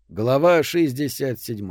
Глава 67.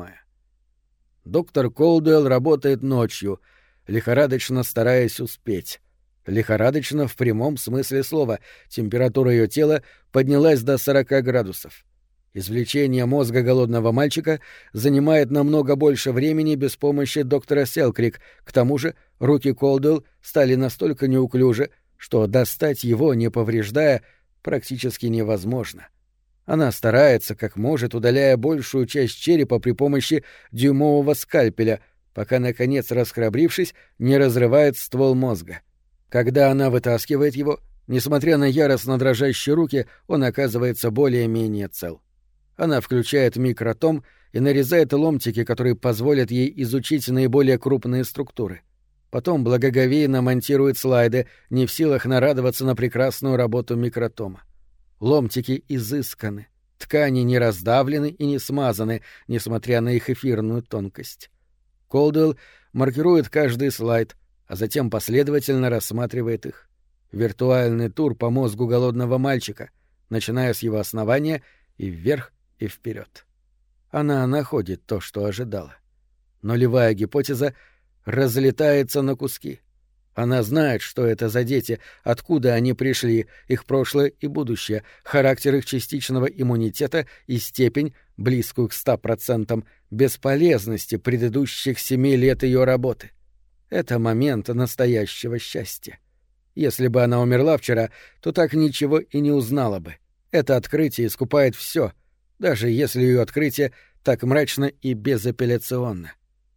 Доктор Колдуэлл работает ночью, лихорадочно стараясь успеть. Лихорадочно в прямом смысле слова. Температура ее тела поднялась до 40 градусов. Извлечение мозга голодного мальчика занимает намного больше времени без помощи доктора Селкрик. К тому же руки Колдуэлл стали настолько неуклюжи, что достать его, не повреждая, практически невозможно. Она старается, как может, удаляя большую часть черепа при помощи дюймового скальпеля, пока, наконец, расхрабрившись, не разрывает ствол мозга. Когда она вытаскивает его, несмотря на яростно дрожащие руки, он оказывается более-менее цел. Она включает микротом и нарезает ломтики, которые позволят ей изучить наиболее крупные структуры. Потом благоговейно монтирует слайды, не в силах нарадоваться на прекрасную работу микротома. Ломтики изысканы, ткани не раздавлены и не смазаны, несмотря на их эфирную тонкость. Колдуэлл маркирует каждый слайд, а затем последовательно рассматривает их. Виртуальный тур по мозгу голодного мальчика, начиная с его основания и вверх, и вперед. Она находит то, что ожидала. Нулевая гипотеза разлетается на куски. Она знает, что это за дети, откуда они пришли, их прошлое и будущее, характер их частичного иммунитета и степень, близкую к 100%, бесполезности предыдущих 7 лет ее работы. Это момент настоящего счастья. Если бы она умерла вчера, то так ничего и не узнала бы. Это открытие искупает все, даже если ее открытие так мрачно и безапелляционно.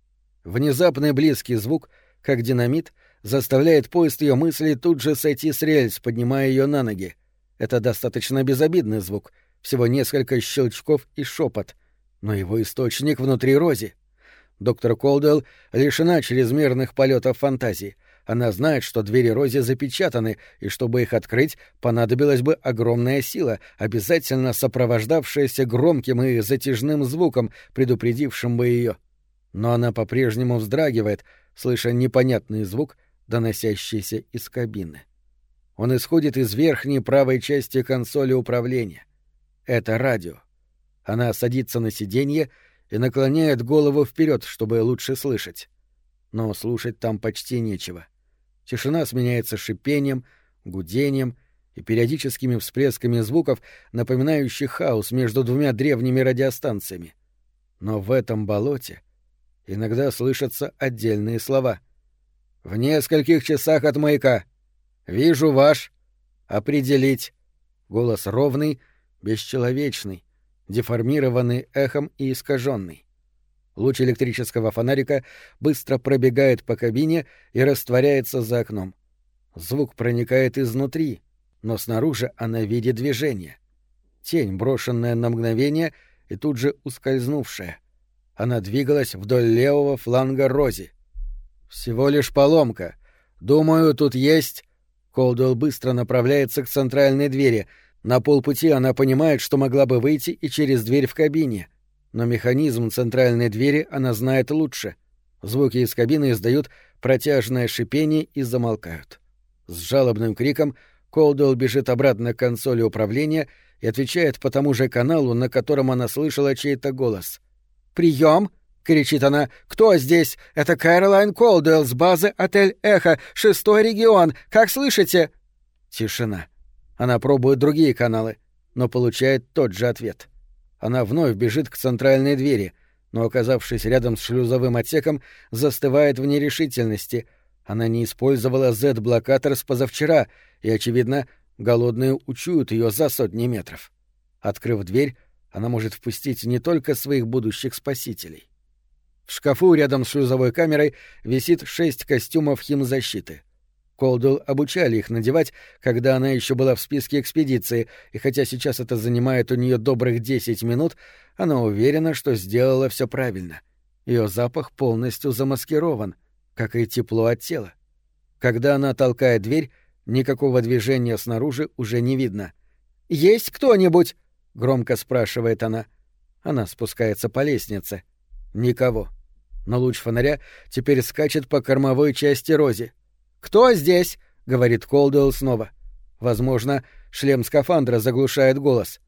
Внезапный близкий звук, как динамит, заставляет поезд ее мыслей тут же сойти с рельс, поднимая ее на ноги. Это достаточно безобидный звук, всего несколько щелчков и шепот, но его источник внутри Рози. Доктор Колдуэлл лишена чрезмерных полетов фантазии. Она знает, что двери Рози запечатаны, и чтобы их открыть, понадобилась бы огромная сила, обязательно сопровождавшаяся громким и затяжным звуком, предупредившим бы ее. Но она по-прежнему вздрагивает, слыша непонятный звук, доносящийся из кабины. Он исходит из верхней правой части консоли управления. Это радио. Она садится на сиденье и наклоняет голову вперед, чтобы лучше слышать. Но слушать там почти нечего. Тишина сменяется шипением, гудением и периодическими всплесками звуков, напоминающих хаос между двумя древними радиостанциями. Но в этом болоте иногда слышатся отдельные слова. «В нескольких часах от маяка. Вижу ваш. Определить». Голос ровный, бесчеловечный, деформированный эхом и искаженный. Луч электрического фонарика быстро пробегает по кабине и растворяется за окном. Звук проникает изнутри, но снаружи она видит движение. Тень, брошенная на мгновение и тут же ускользнувшая. Она двигалась вдоль левого фланга Рози. «Всего лишь поломка. Думаю, тут есть...» Колдуэлл быстро направляется к центральной двери. На полпути она понимает, что могла бы выйти и через дверь в кабине. Но механизм центральной двери она знает лучше. Звуки из кабины издают протяжное шипение и замолкают. С жалобным криком Колдуэлл бежит обратно к консоли управления и отвечает по тому же каналу, на котором она слышала чей-то голос. «Прием!» — кричит она. «Кто здесь? Это Кэролайн Колдуэлл с базы «Отель Эхо», 6-й регион. Как слышите?» Тишина. Она пробует другие каналы, но получает тот же ответ. Она вновь бежит к центральной двери, но, оказавшись рядом с шлюзовым отсеком, застывает в нерешительности. Она не использовала Z-блокатор с позавчера, и, очевидно, голодные учуют ее за сотни метров. Открыв дверь, она может впустить не только своих будущих спасителей. В шкафу рядом с шлюзовой камерой висит 6 костюмов химзащиты. Колдуэлл обучали их надевать, когда она еще была в списке экспедиции, и хотя сейчас это занимает у нее добрых 10 минут, она уверена, что сделала все правильно. Ее запах полностью замаскирован, как и тепло от тела. Когда она толкает дверь, никакого движения снаружи уже не видно. «Есть кто-нибудь?» — громко спрашивает она. Она спускается по лестнице. Никого. Но луч фонаря теперь скачет по кормовой части Рози. «Кто здесь?» — говорит Колдуэлл снова. Возможно, шлем скафандра заглушает голос.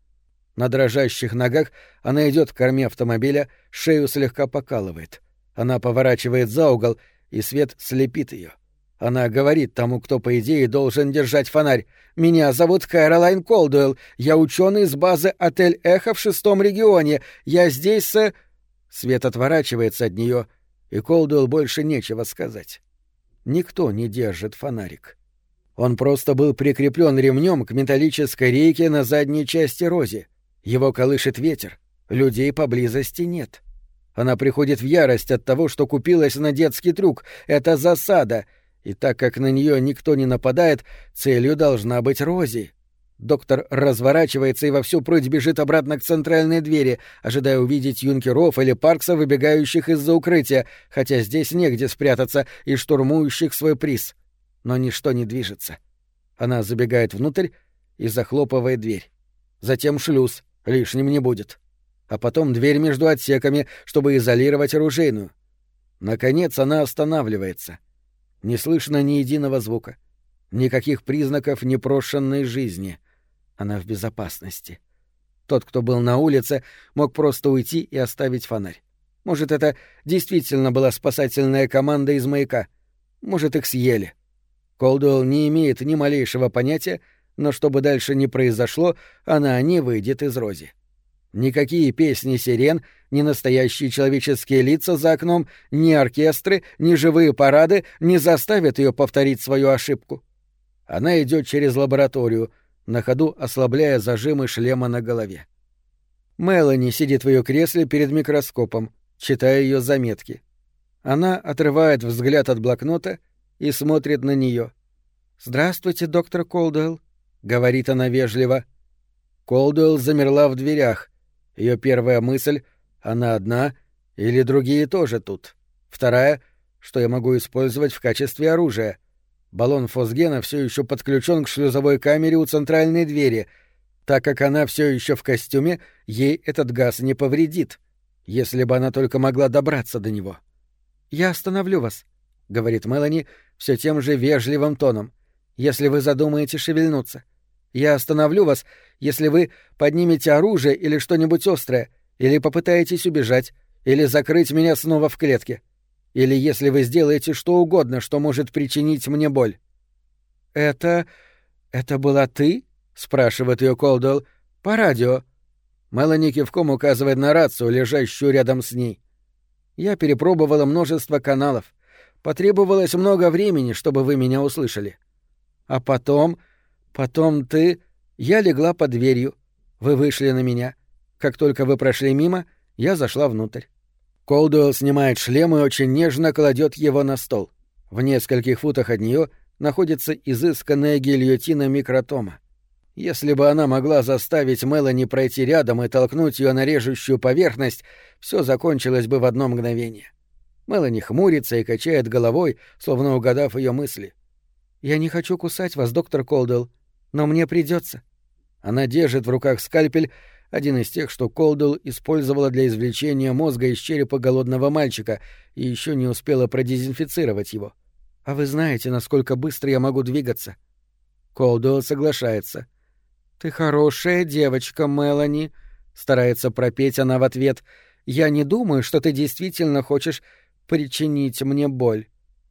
На дрожащих ногах она идет к корме автомобиля, шею слегка покалывает. Она поворачивает за угол, и свет слепит ее. Она говорит тому, кто, по идее, должен держать фонарь: «Меня зовут Кэролайн Колдуэлл. Я ученый с базы «Отель Эхо» в 6-м регионе. Я здесь с...» Свет отворачивается от нее, и Колдуэлл больше нечего сказать. Никто не держит фонарик. Он просто был прикреплен ремнем к металлической рейке на задней части Рози. Его колышет ветер. Людей поблизости нет. Она приходит в ярость от того, что купилась на детский трюк. Это засада. И так как на нее никто не нападает, целью должна быть Рози. Доктор разворачивается и во всю прыть бежит обратно к центральной двери, ожидая увидеть юнкеров или Паркса, выбегающих из-за укрытия, хотя здесь негде спрятаться, и штурмующих свой приз. Но ничто не движется. Она забегает внутрь и захлопывает дверь. Затем шлюз, лишним не будет. А потом дверь между отсеками, чтобы изолировать оружейную. Наконец она останавливается. Не слышно ни единого звука. Никаких признаков непрошенной жизни. Она в безопасности. Тот, кто был на улице, мог просто уйти и оставить фонарь. Может, это действительно была спасательная команда из маяка. Может, их съели. Колдуэлл не имеет ни малейшего понятия, но что бы дальше ни произошло, она не выйдет из Рози. Никакие песни сирен, ни настоящие человеческие лица за окном, ни оркестры, ни живые парады не заставят ее повторить свою ошибку. Она идет через лабораторию, на ходу ослабляя зажимы шлема на голове. Мелани сидит в ее кресле перед микроскопом, читая ее заметки. Она отрывает взгляд от блокнота и смотрит на нее. «Здравствуйте, доктор Колдуэлл», — говорит она вежливо. Колдуэлл замерла в дверях. Ее первая мысль — она одна или другие тоже тут. Вторая — что я могу использовать в качестве оружия. Баллон фосгена все еще подключен к шлюзовой камере у центральной двери. Так как она все еще в костюме, ей этот газ не повредит, если бы она только могла добраться до него. «Я остановлю вас», — говорит Мелани все тем же вежливым тоном, «если вы задумаете шевельнуться. Я остановлю вас, если вы поднимете оружие или что-нибудь острое, или попытаетесь убежать, или закрыть меня снова в клетке, или если вы сделаете что угодно, что может причинить мне боль». «Это была ты?» — спрашивает ее Колдуэлл. «По радио». Мелани кивком указывает на рацию, лежащую рядом с ней. «Я перепробовала множество каналов. Потребовалось много времени, чтобы вы меня услышали. А потом ты... Я легла под дверью. Вы вышли на меня. Как только вы прошли мимо, я зашла внутрь». Колдуэлл снимает шлем и очень нежно кладет его на стол. В нескольких футах от нее находится изысканная гильотина микротома. Если бы она могла заставить Мелани пройти рядом и толкнуть ее на режущую поверхность, все закончилось бы в одно мгновение. Мелани хмурится и качает головой, словно угадав ее мысли. «Я не хочу кусать вас, доктор Колдуэлл, но мне придется». Она держит в руках скальпель, один из тех, что Колдуэлл использовала для извлечения мозга из черепа голодного мальчика, и еще не успела продезинфицировать его. «А вы знаете, насколько быстро я могу двигаться?» Колдуэлл соглашается. «Ты хорошая девочка, Мелани», — старается пропеть она в ответ. «Я не думаю, что ты действительно хочешь причинить мне боль.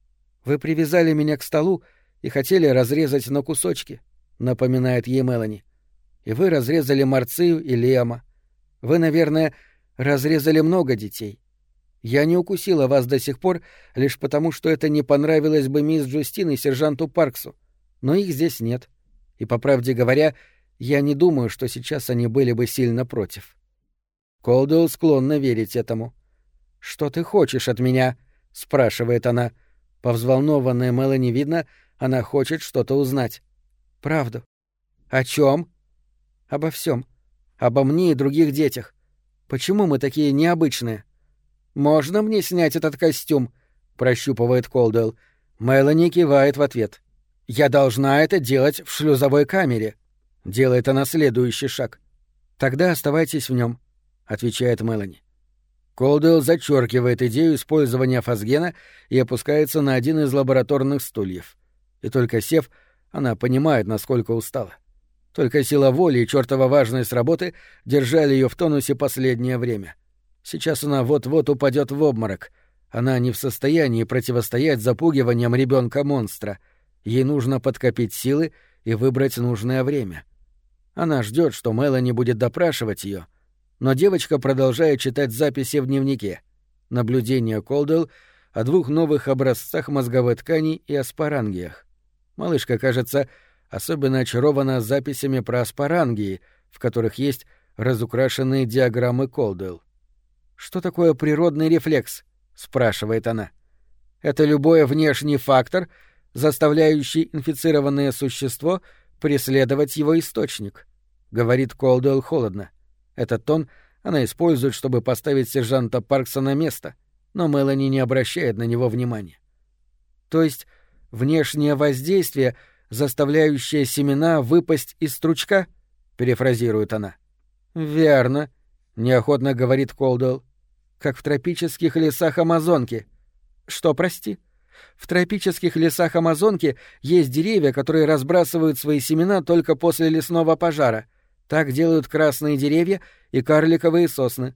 Вы привязали меня к столу и хотели разрезать на кусочки», — напоминает ей Мелани. «И вы разрезали Марцию и Лиама. Вы, наверное, разрезали много детей. Я не укусила вас до сих пор лишь потому, что это не понравилось бы мисс Джустин и сержанту Парксу, но их здесь нет. И, по правде говоря, я не думаю, что сейчас они были бы сильно против». Колдуэлл склонна верить этому. «Что ты хочешь от меня?» — спрашивает она. По взволнованной Мелани видно, она хочет что-то узнать. «Правду». «О чем?» «Обо всем. Обо мне и других детях. Почему мы такие необычные?» «Можно мне снять этот костюм?» — прощупывает Колдуэлл. Мелани кивает в ответ. «Я должна это делать в шлюзовой камере». Делает она следующий шаг. «Тогда оставайтесь в нем», — отвечает Мелани. Колдуэлл зачеркивает идею использования фосгена и опускается на один из лабораторных стульев. И только сев, она понимает, насколько устала. Только сила воли и чертова важность работы держали ее в тонусе последнее время. Сейчас она вот-вот упадет в обморок. Она не в состоянии противостоять запугиваниям ребенка-монстра. Ей нужно подкопить силы и выбрать нужное время. Она ждет, что Мелани будет допрашивать ее, но девочка продолжает читать записи в дневнике. Наблюдения Колдуэлл о 2 новых образцах мозговой ткани и аспарангиях. Малышка, кажется, особенно очарована записями про аспарангии, в которых есть разукрашенные диаграммы Колдуэлл. «Что такое природный рефлекс?» — спрашивает она. «Это любой внешний фактор, заставляющий инфицированное существо преследовать его источник», — говорит Колдуэлл холодно. Этот тон она использует, чтобы поставить сержанта Паркса на место, но Мелани не обращает на него внимания. То есть внешнее воздействие, заставляющее семена выпасть из стручка? Перефразирует она. Верно, неохотно говорит Колдуэлл. Как в тропических лесах Амазонки. Что, прости? В тропических лесах Амазонки есть деревья, которые разбрасывают свои семена только после лесного пожара. Так делают красные деревья и карликовые сосны.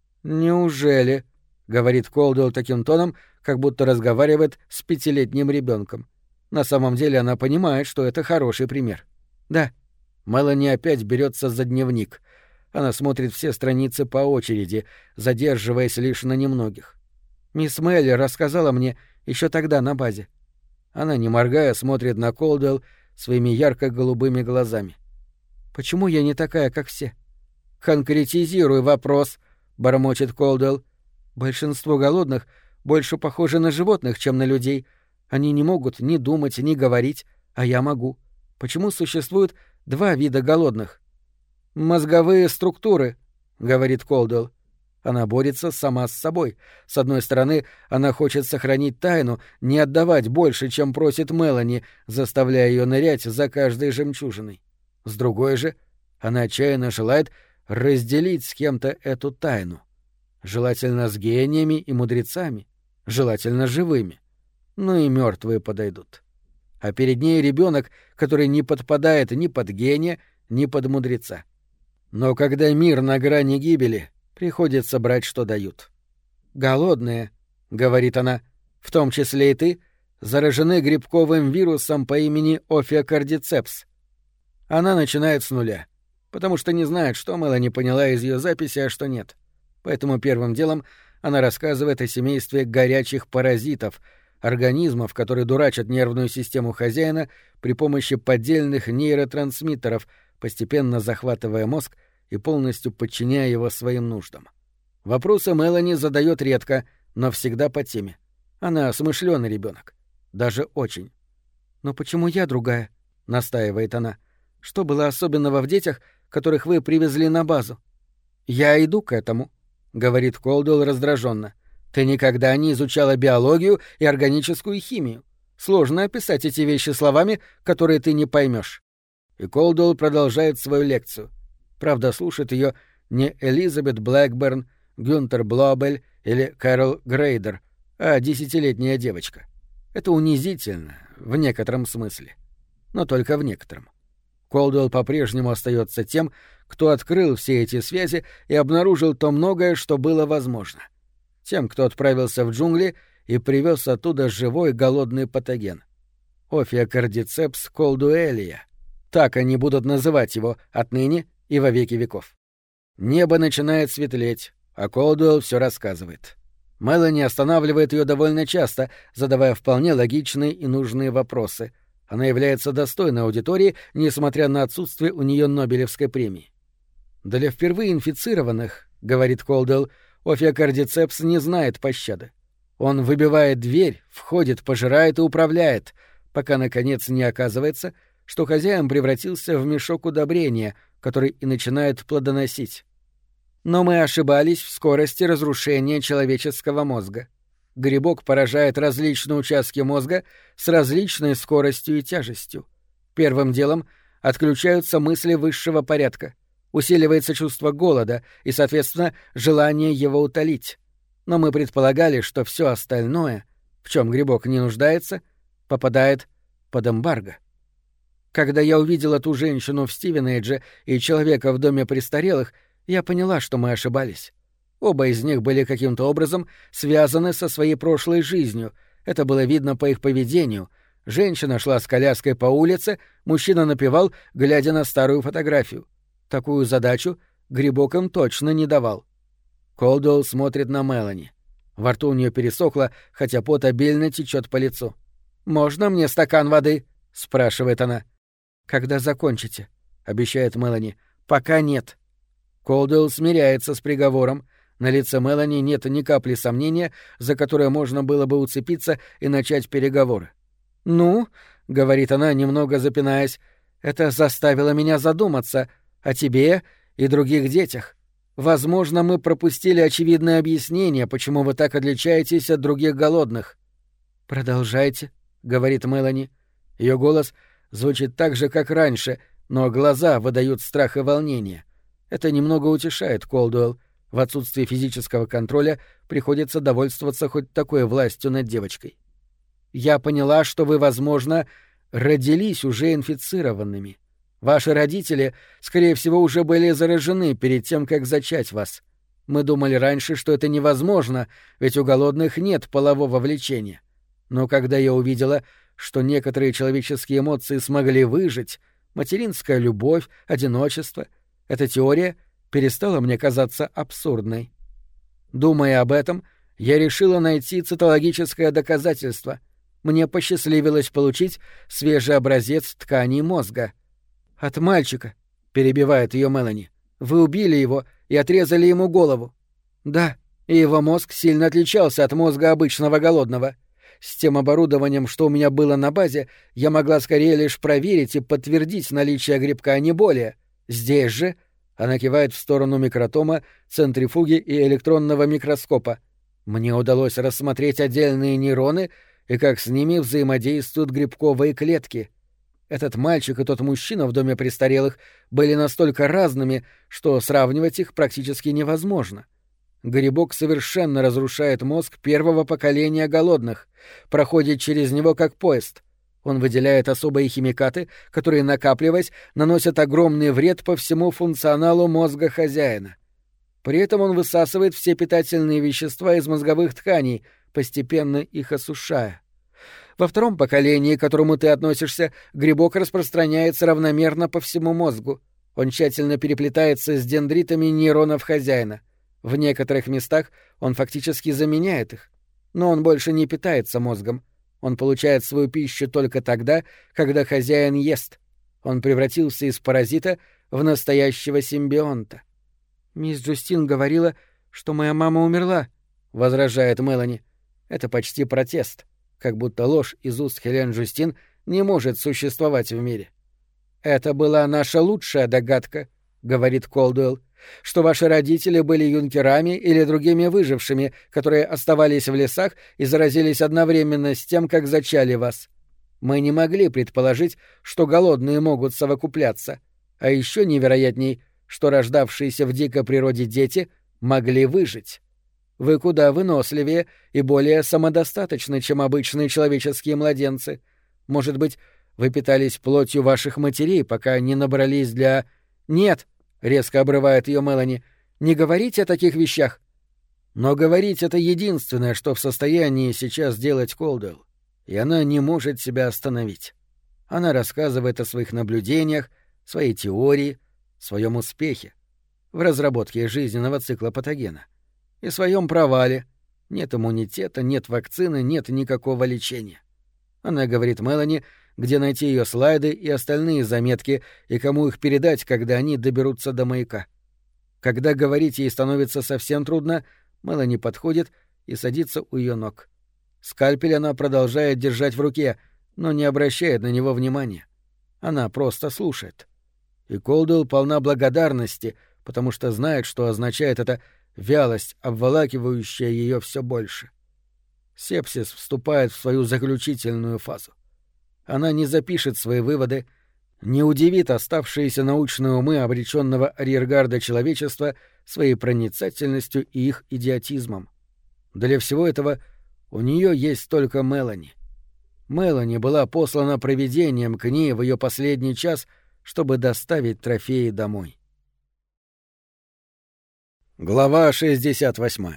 Неужели? Говорит Колдуэлл таким тоном, как будто разговаривает с 5-летним ребенком. На самом деле она понимает, что это хороший пример. Да. Мелани опять берется за дневник. Она смотрит все страницы по очереди, задерживаясь лишь на немногих. Мисс Мелли рассказала мне еще тогда на базе. Она, не моргая, смотрит на Колдуэлл своими ярко-голубыми глазами. Почему я не такая, как все? Конкретизируй вопрос, бормочет Колдуэлл. Большинство голодных больше похожи на животных, чем на людей. Они не могут ни думать, ни говорить, а я могу. Почему существует 2 вида голодных? «Мозговые структуры», — говорит Колдуэлл. Она борется сама с собой. С одной стороны, она хочет сохранить тайну, не отдавать больше, чем просит Мелани, заставляя ее нырять за каждой жемчужиной. С другой же, она отчаянно желает разделить с кем-то эту тайну. Желательно с гениями и мудрецами, желательно живыми. Ну и мертвые подойдут. А перед ней ребенок, который не подпадает ни под гения, ни под мудреца. Но когда мир на грани гибели, приходится брать, что дают. «Голодные», — говорит она, — «в том числе и ты, заражены грибковым вирусом по имени офиокардицепс». Она начинает с нуля, потому что не знает, что Мелани поняла из ее записи, а что нет. Поэтому первым делом она рассказывает о семействе горячих паразитов, организмов, которые дурачат нервную систему хозяина при помощи поддельных нейротрансмиттеров, постепенно захватывая мозг и полностью подчиняя его своим нуждам. Вопросы Мелани задает редко, но всегда по теме. Она смышленый ребенок, даже очень. «Но почему я другая?» — настаивает она. «Что было особенного в детях, которых вы привезли на базу?» «Я иду к этому», — говорит Колдуэлл раздраженно. «Ты никогда не изучала биологию и органическую химию. Сложно описать эти вещи словами, которые ты не поймешь». И Колдуэлл продолжает свою лекцию. Правда, слушает ее не Элизабет Блэкберн, Гюнтер Блобель или Кэрол Грейдер, а 10-летняя девочка. Это унизительно, в некотором смысле. Но только в некотором. Колдуэлл по-прежнему остается тем, кто открыл все эти связи и обнаружил то многое, что было возможно. Тем, кто отправился в джунгли и привез оттуда живой голодный патоген. Офиокардицепс колдуэлия. Так они будут называть его отныне и во веки веков. Небо начинает светлеть, а Колдуэлл все рассказывает. Мелани останавливает ее довольно часто, задавая вполне логичные и нужные вопросы. Она является достойной аудиторией, несмотря на отсутствие у нее Нобелевской премии. «Для впервые инфицированных, — говорит Колдуэлл, — офиокардицепс не знает пощады. Он выбивает дверь, входит, пожирает и управляет, пока, наконец, не оказывается, что хозяин превратился в мешок удобрения, который и начинает плодоносить. Но мы ошибались в скорости разрушения человеческого мозга. Грибок поражает различные участки мозга с различной скоростью и тяжестью. Первым делом отключаются мысли высшего порядка, усиливается чувство голода и, соответственно, желание его утолить. Но мы предполагали, что все остальное, в чем грибок не нуждается, попадает под эмбарго. Когда я увидела ту женщину в Стивенейдже и человека в доме престарелых, я поняла, что мы ошибались. Оба из них были каким-то образом связаны со своей прошлой жизнью. Это было видно по их поведению. Женщина шла с коляской по улице, мужчина напевал, глядя на старую фотографию. Такую задачу Грибок им точно не давал. Колдуэлл смотрит на Мелани. Во рту у нее пересохло, хотя пот обильно течет по лицу. «Можно мне стакан воды?» — спрашивает она. «Когда закончите», — обещает Мелани. «Пока нет». Колдуэлл смиряется с приговором. На лице Мелани нет ни капли сомнения, за которое можно было бы уцепиться и начать переговоры. «Ну», — говорит она, немного запинаясь, — «это заставило меня задуматься о тебе и других детях. Возможно, мы пропустили очевидное объяснение, почему вы так отличаетесь от других голодных». «Продолжайте», — говорит Мелани. Ее голос звучит так же, как раньше, но глаза выдают страх и волнение. Это немного утешает Колдуэлл. В отсутствие физического контроля приходится довольствоваться хоть такой властью над девочкой. «Я поняла, что вы, возможно, родились уже инфицированными. Ваши родители, скорее всего, уже были заражены перед тем, как зачать вас. Мы думали раньше, что это невозможно, ведь у голодных нет полового влечения. Но когда я увидела, что некоторые человеческие эмоции смогли выжить, материнская любовь, одиночество, эта теория перестала мне казаться абсурдной. Думая об этом, я решила найти цитологическое доказательство. Мне посчастливилось получить свежий образец тканей мозга. «От мальчика», — перебивает ее Мелани. «Вы убили его и отрезали ему голову». «Да, и его мозг сильно отличался от мозга обычного голодного. С тем оборудованием, что у меня было на базе, я могла скорее лишь проверить и подтвердить наличие грибка, а не более. Здесь же...» — она кивает в сторону микротома, центрифуги и электронного микроскопа. «Мне удалось рассмотреть отдельные нейроны и как с ними взаимодействуют грибковые клетки. Этот мальчик и тот мужчина в доме престарелых были настолько разными, что сравнивать их практически невозможно. Грибок совершенно разрушает мозг первого поколения голодных, проходит через него как поезд. Он выделяет особые химикаты, которые, накапливаясь, наносят огромный вред по всему функционалу мозга хозяина. При этом он высасывает все питательные вещества из мозговых тканей, постепенно их осушая. Во втором поколении, к которому ты относишься, грибок распространяется равномерно по всему мозгу. Он тщательно переплетается с дендритами нейронов хозяина. В некоторых местах он фактически заменяет их. Но он больше не питается мозгом. Он получает свою пищу только тогда, когда хозяин ест. Он превратился из паразита в настоящего симбионта. «Мисс Джустин говорила, что моя мама умерла», — возражает Мелани. Это почти протест. Как будто ложь из уст Хелен Джустин не может существовать в мире. «Это была наша лучшая догадка», — говорит Колдуэлл, «что ваши родители были юнкерами или другими выжившими, которые оставались в лесах и заразились одновременно с тем, как зачали вас. Мы не могли предположить, что голодные могут совокупляться, а еще невероятней, что рождавшиеся в дикой природе дети могли выжить. Вы куда выносливее и более самодостаточны, чем обычные человеческие младенцы. Может быть, вы питались плотью ваших матерей, пока не набрались для...» «Нет», — резко обрывает ее Мелани, — «не говорите о таких вещах». Но говорить — это единственное, что в состоянии сейчас делать Колдуэлл, и она не может себя остановить. Она рассказывает о своих наблюдениях, своей теории, своем успехе в разработке жизненного цикла патогена и своем провале. Нет иммунитета, нет вакцины, нет никакого лечения. Она говорит Мелани, где найти ее слайды и остальные заметки, и кому их передать, когда они доберутся до маяка. Когда говорить ей становится совсем трудно, Мелани подходит и садится у ее ног. Скальпель она продолжает держать в руке, но не обращает на него внимания. Она просто слушает. И Колдуэлл полна благодарности, потому что знает, что означает эта вялость, обволакивающая ее все больше. Сепсис вступает в свою заключительную фазу. Она не запишет свои выводы, не удивит оставшиеся научные умы обреченного арьергарда человечества своей проницательностью и их идиотизмом. Для всего этого у нее есть только Мелани. Мелани была послана провидением к ней в ее последний час, чтобы доставить трофеи домой. Глава 68.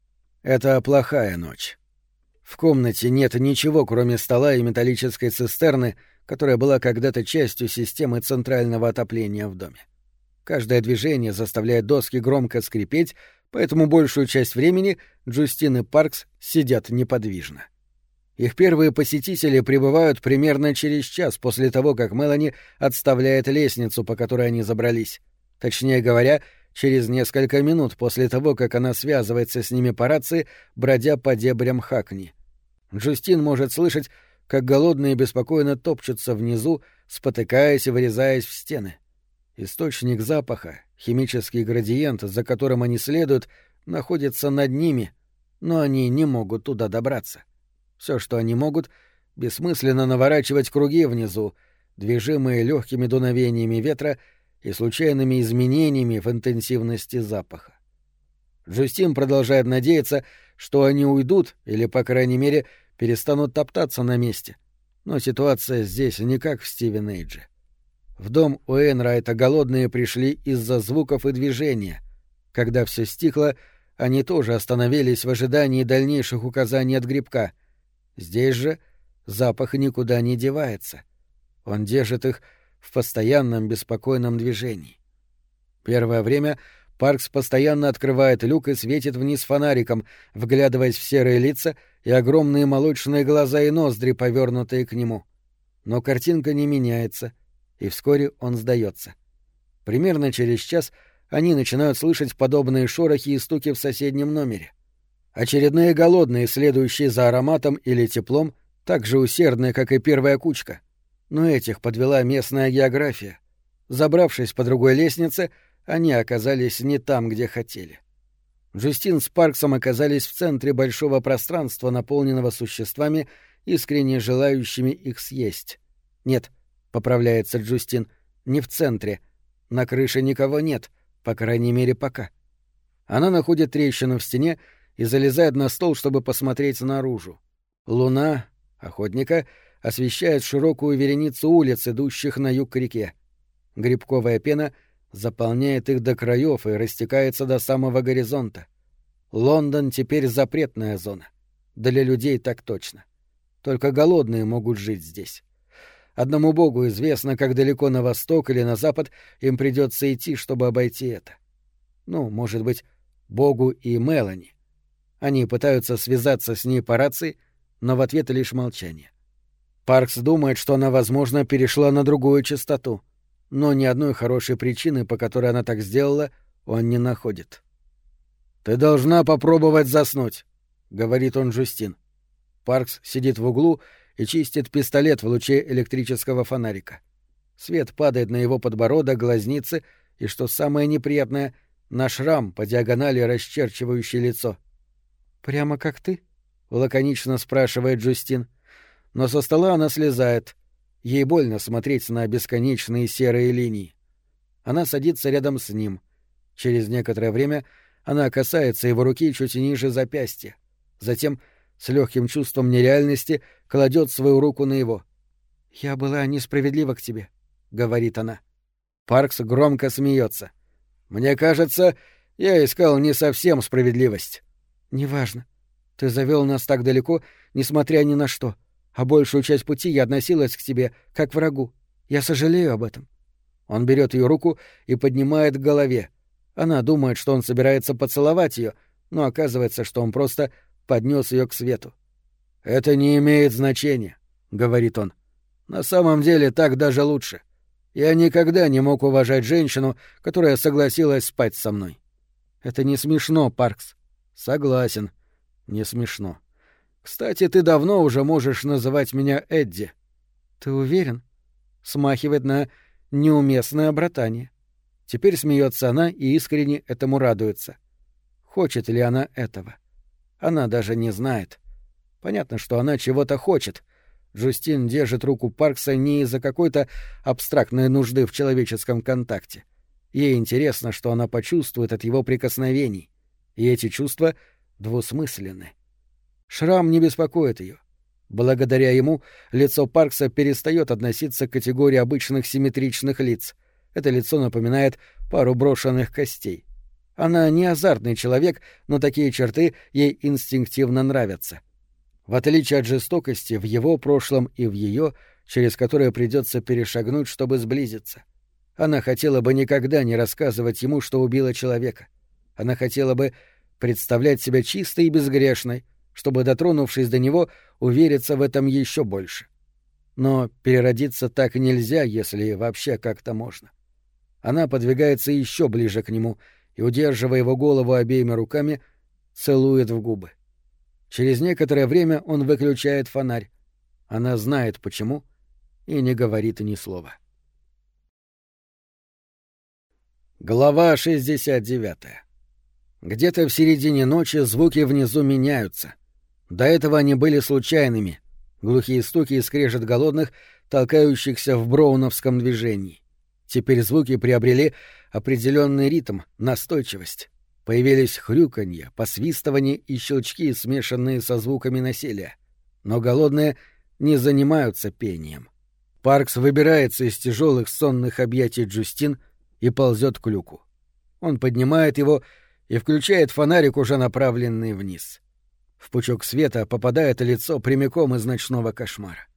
Это плохая ночь. В комнате нет ничего, кроме стола и металлической цистерны, которая была когда-то частью системы центрального отопления в доме. Каждое движение заставляет доски громко скрипеть, поэтому большую часть времени Джустин и Паркс сидят неподвижно. Их первые посетители прибывают примерно через час после того, как Мелани отставляет лестницу, по которой они забрались. Точнее говоря, через несколько минут после того, как она связывается с ними по рации, бродя по дебрям Хакни. Джустин может слышать, как голодные беспокойно топчутся внизу, спотыкаясь и вырезаясь в стены. Источник запаха, химический градиент, за которым они следуют, находится над ними, но они не могут туда добраться. Все, что они могут, бессмысленно наворачивать круги внизу, движимые легкими дуновениями ветра и случайными изменениями в интенсивности запаха. Джустин продолжает надеяться, что они уйдут или, по крайней мере, перестанут топтаться на месте. Но ситуация здесь не как в Стивен Эйдже. В дом Уэйнрайта голодные пришли из-за звуков и движения. Когда все стихло, они тоже остановились в ожидании дальнейших указаний от грибка. Здесь же запах никуда не девается. Он держит их в постоянном беспокойном движении. Первое время Паркс постоянно открывает люк и светит вниз фонариком, вглядываясь в серые лица и огромные молочные глаза и ноздри, повернутые к нему. Но картинка не меняется, и вскоре он сдается. Примерно через час они начинают слышать подобные шорохи и стуки в соседнем номере. Очередные голодные, следующие за ароматом или теплом, так же усердные, как и первая кучка. Но этих подвела местная география. Забравшись по другой лестнице, они оказались не там, где хотели. Джустин с Парксом оказались в центре большого пространства, наполненного существами, искренне желающими их съесть. «Нет», — поправляется Джустин, — «не в центре. На крыше никого нет, по крайней мере, пока». Она находит трещину в стене и залезает на стол, чтобы посмотреть наружу. Луна, охотника, освещает широкую вереницу улиц, идущих на юг к реке. Грибковая пена заполняет их до краев и растекается до самого горизонта. Лондон теперь запретная зона. Для людей так точно. Только голодные могут жить здесь. Одному богу известно, как далеко на восток или на запад им придется идти, чтобы обойти это. Ну, может быть, богу и Мелани. Они пытаются связаться с ней по рации, но в ответ лишь молчание. Паркс думает, что она, возможно, перешла на другую частоту, но ни одной хорошей причины, по которой она так сделала, он не находит. «Ты должна попробовать заснуть», — говорит он Джустин. Паркс сидит в углу и чистит пистолет в луче электрического фонарика. Свет падает на его подбородок, глазницы и, что самое неприятное, на шрам по диагонали, расчерчивающий лицо. «Прямо как ты?» — лаконично спрашивает Джустин. Но со стола она слезает. Ей больно смотреть на бесконечные серые линии. Она садится рядом с ним. Через некоторое время она касается его руки чуть ниже запястья. Затем, с легким чувством нереальности, кладет свою руку на его. «Я была несправедлива к тебе», — говорит она. Паркс громко смеется. «Мне кажется, я искал не совсем справедливость». «Неважно. Ты завел нас так далеко, несмотря ни на что, а большую часть пути я относилась к тебе как к врагу. Я сожалею об этом». Он берет ее руку и поднимает к голове. Она думает, что он собирается поцеловать ее, но оказывается, что он просто поднес ее к свету. «Это не имеет значения», — говорит он. «На самом деле так даже лучше. Я никогда не мог уважать женщину, которая согласилась спать со мной». «Это не смешно, Паркс». «Согласен. Не смешно. Кстати, ты давно уже можешь называть меня Эдди». «Ты уверен?» Смахивает на неуместное братание. Теперь смеется она и искренне этому радуется. Хочет ли она этого? Она даже не знает. Понятно, что она чего-то хочет. Джустин держит руку Паркса не из-за какой-то абстрактной нужды в человеческом контакте. Ей интересно, что она почувствует от его прикосновений. И эти чувства двусмысленны. Шрам не беспокоит ее. Благодаря ему лицо Паркса перестает относиться к категории обычных симметричных лиц. Это лицо напоминает пару брошенных костей. Она не азартный человек, но такие черты ей инстинктивно нравятся. В отличие от жестокости в его прошлом и в ее, через которое придется перешагнуть, чтобы сблизиться. Она хотела бы никогда не рассказывать ему, что убила человека. Она хотела бы представлять себя чистой и безгрешной, чтобы, дотронувшись до него, увериться в этом еще больше. Но переродиться так нельзя, если вообще как-то можно. Она подвигается еще ближе к нему и, удерживая его голову обеими руками, целует в губы. Через некоторое время он выключает фонарь. Она знает, почему, и не говорит ни слова. Глава 69. Где-то в середине ночи звуки внизу меняются. До этого они были случайными. Глухие стуки и скрежет голодных, толкающихся в броуновском движении. Теперь звуки приобрели определенный ритм, настойчивость. Появились хрюканье, посвистывание и щелчки, смешанные со звуками насилия. Но голодные не занимаются пением. Паркс выбирается из тяжелых сонных объятий Джустин и ползет к люку. Он поднимает его и включает фонарик, уже направленный вниз. В пучок света попадает лицо прямиком из ночного кошмара.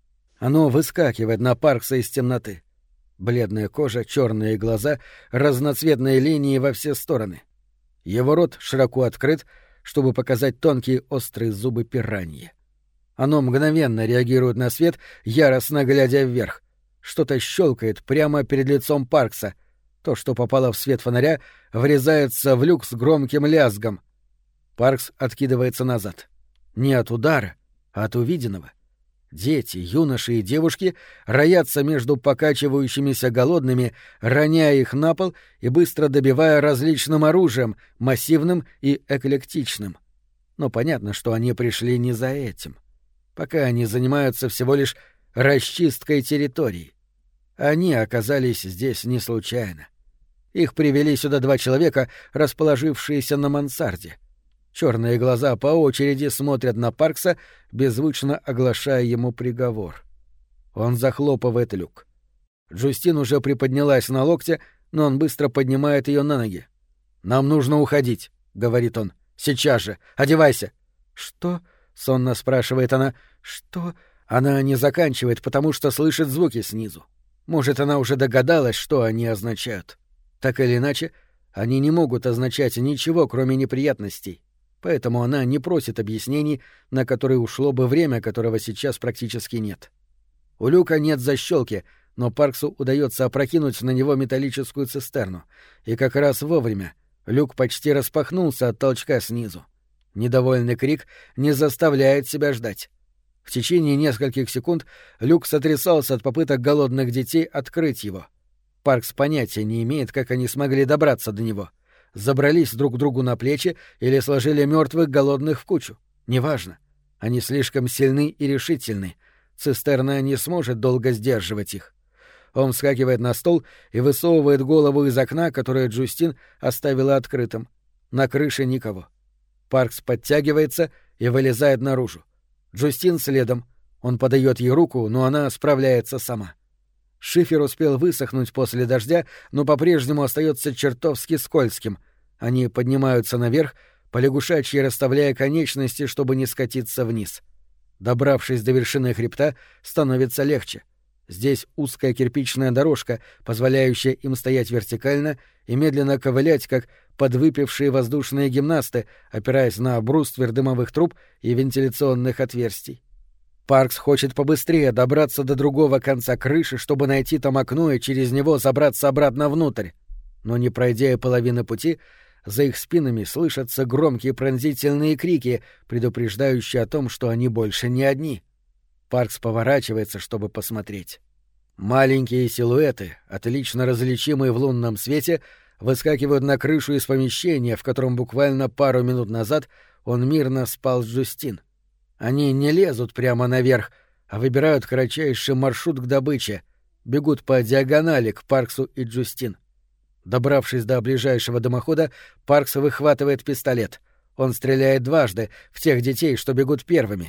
Оно выскакивает на Паркса из темноты. Бледная кожа, черные глаза, разноцветные линии во все стороны. Его рот широко открыт, чтобы показать тонкие острые зубы пираньи. Оно мгновенно реагирует на свет, яростно глядя вверх. Что-то щелкает прямо перед лицом Паркса. То, что попало в свет фонаря, врезается в люк с громким лязгом. Паркс откидывается назад. Не от удара, а от увиденного. Дети, юноши и девушки роятся между покачивающимися голодными, роняя их на пол и быстро добивая различным оружием, массивным и эклектичным. Но понятно, что они пришли не за этим. Пока они занимаются всего лишь расчисткой территории. Они оказались здесь не случайно. Их привели сюда два человека, расположившиеся на мансарде. Черные глаза по очереди смотрят на Паркса, беззвучно оглашая ему приговор. Он захлопывает люк. Джустин уже приподнялась на локте, но он быстро поднимает ее на ноги. «Нам нужно уходить», — говорит он. «Сейчас же! Одевайся!» «Что?» — сонно спрашивает она. «Что?» Она не заканчивает, потому что слышит звуки снизу. Может, она уже догадалась, что они означают. Так или иначе, они не могут означать ничего, кроме неприятностей. Поэтому она не просит объяснений, на которые ушло бы время, которого сейчас практически нет. У люка нет защелки, но Парксу удается опрокинуть на него металлическую цистерну. И как раз вовремя. Люк почти распахнулся от толчка снизу. Недовольный крик не заставляет себя ждать. В течение нескольких секунд люк сотрясался от попыток голодных детей открыть его. Паркс понятия не имеет, как они смогли добраться до него. Забрались друг другу на плечи или сложили мертвых голодных в кучу. Неважно. Они слишком сильны и решительны. Цистерна не сможет долго сдерживать их. Он вскакивает на стол и высовывает голову из окна, которое Джустин оставила открытым. На крыше никого. Паркс подтягивается и вылезает наружу. Джустин следом. Он подает ей руку, но она справляется сама. Шифер успел высохнуть после дождя, но по-прежнему остается чертовски скользким. Они поднимаются наверх, полягушачьи расставляя конечности, чтобы не скатиться вниз. Добравшись до вершины хребта, становится легче. Здесь узкая кирпичная дорожка, позволяющая им стоять вертикально и медленно ковылять, как подвыпившие воздушные гимнасты, опираясь на бруствер дымовых труб и вентиляционных отверстий. Паркс хочет побыстрее добраться до другого конца крыши, чтобы найти там окно и через него забраться обратно внутрь. Но не пройдя и половины пути, за их спинами слышатся громкие пронзительные крики, предупреждающие о том, что они больше не одни. Паркс поворачивается, чтобы посмотреть. Маленькие силуэты, отлично различимые в лунном свете, выскакивают на крышу из помещения, в котором буквально пару минут назад он мирно спал с Джустин. Они не лезут прямо наверх, а выбирают кратчайший маршрут к добыче, бегут по диагонали к Парксу и Джустин. Добравшись до ближайшего дымохода, Паркс выхватывает пистолет. Он стреляет дважды в тех детей, что бегут первыми.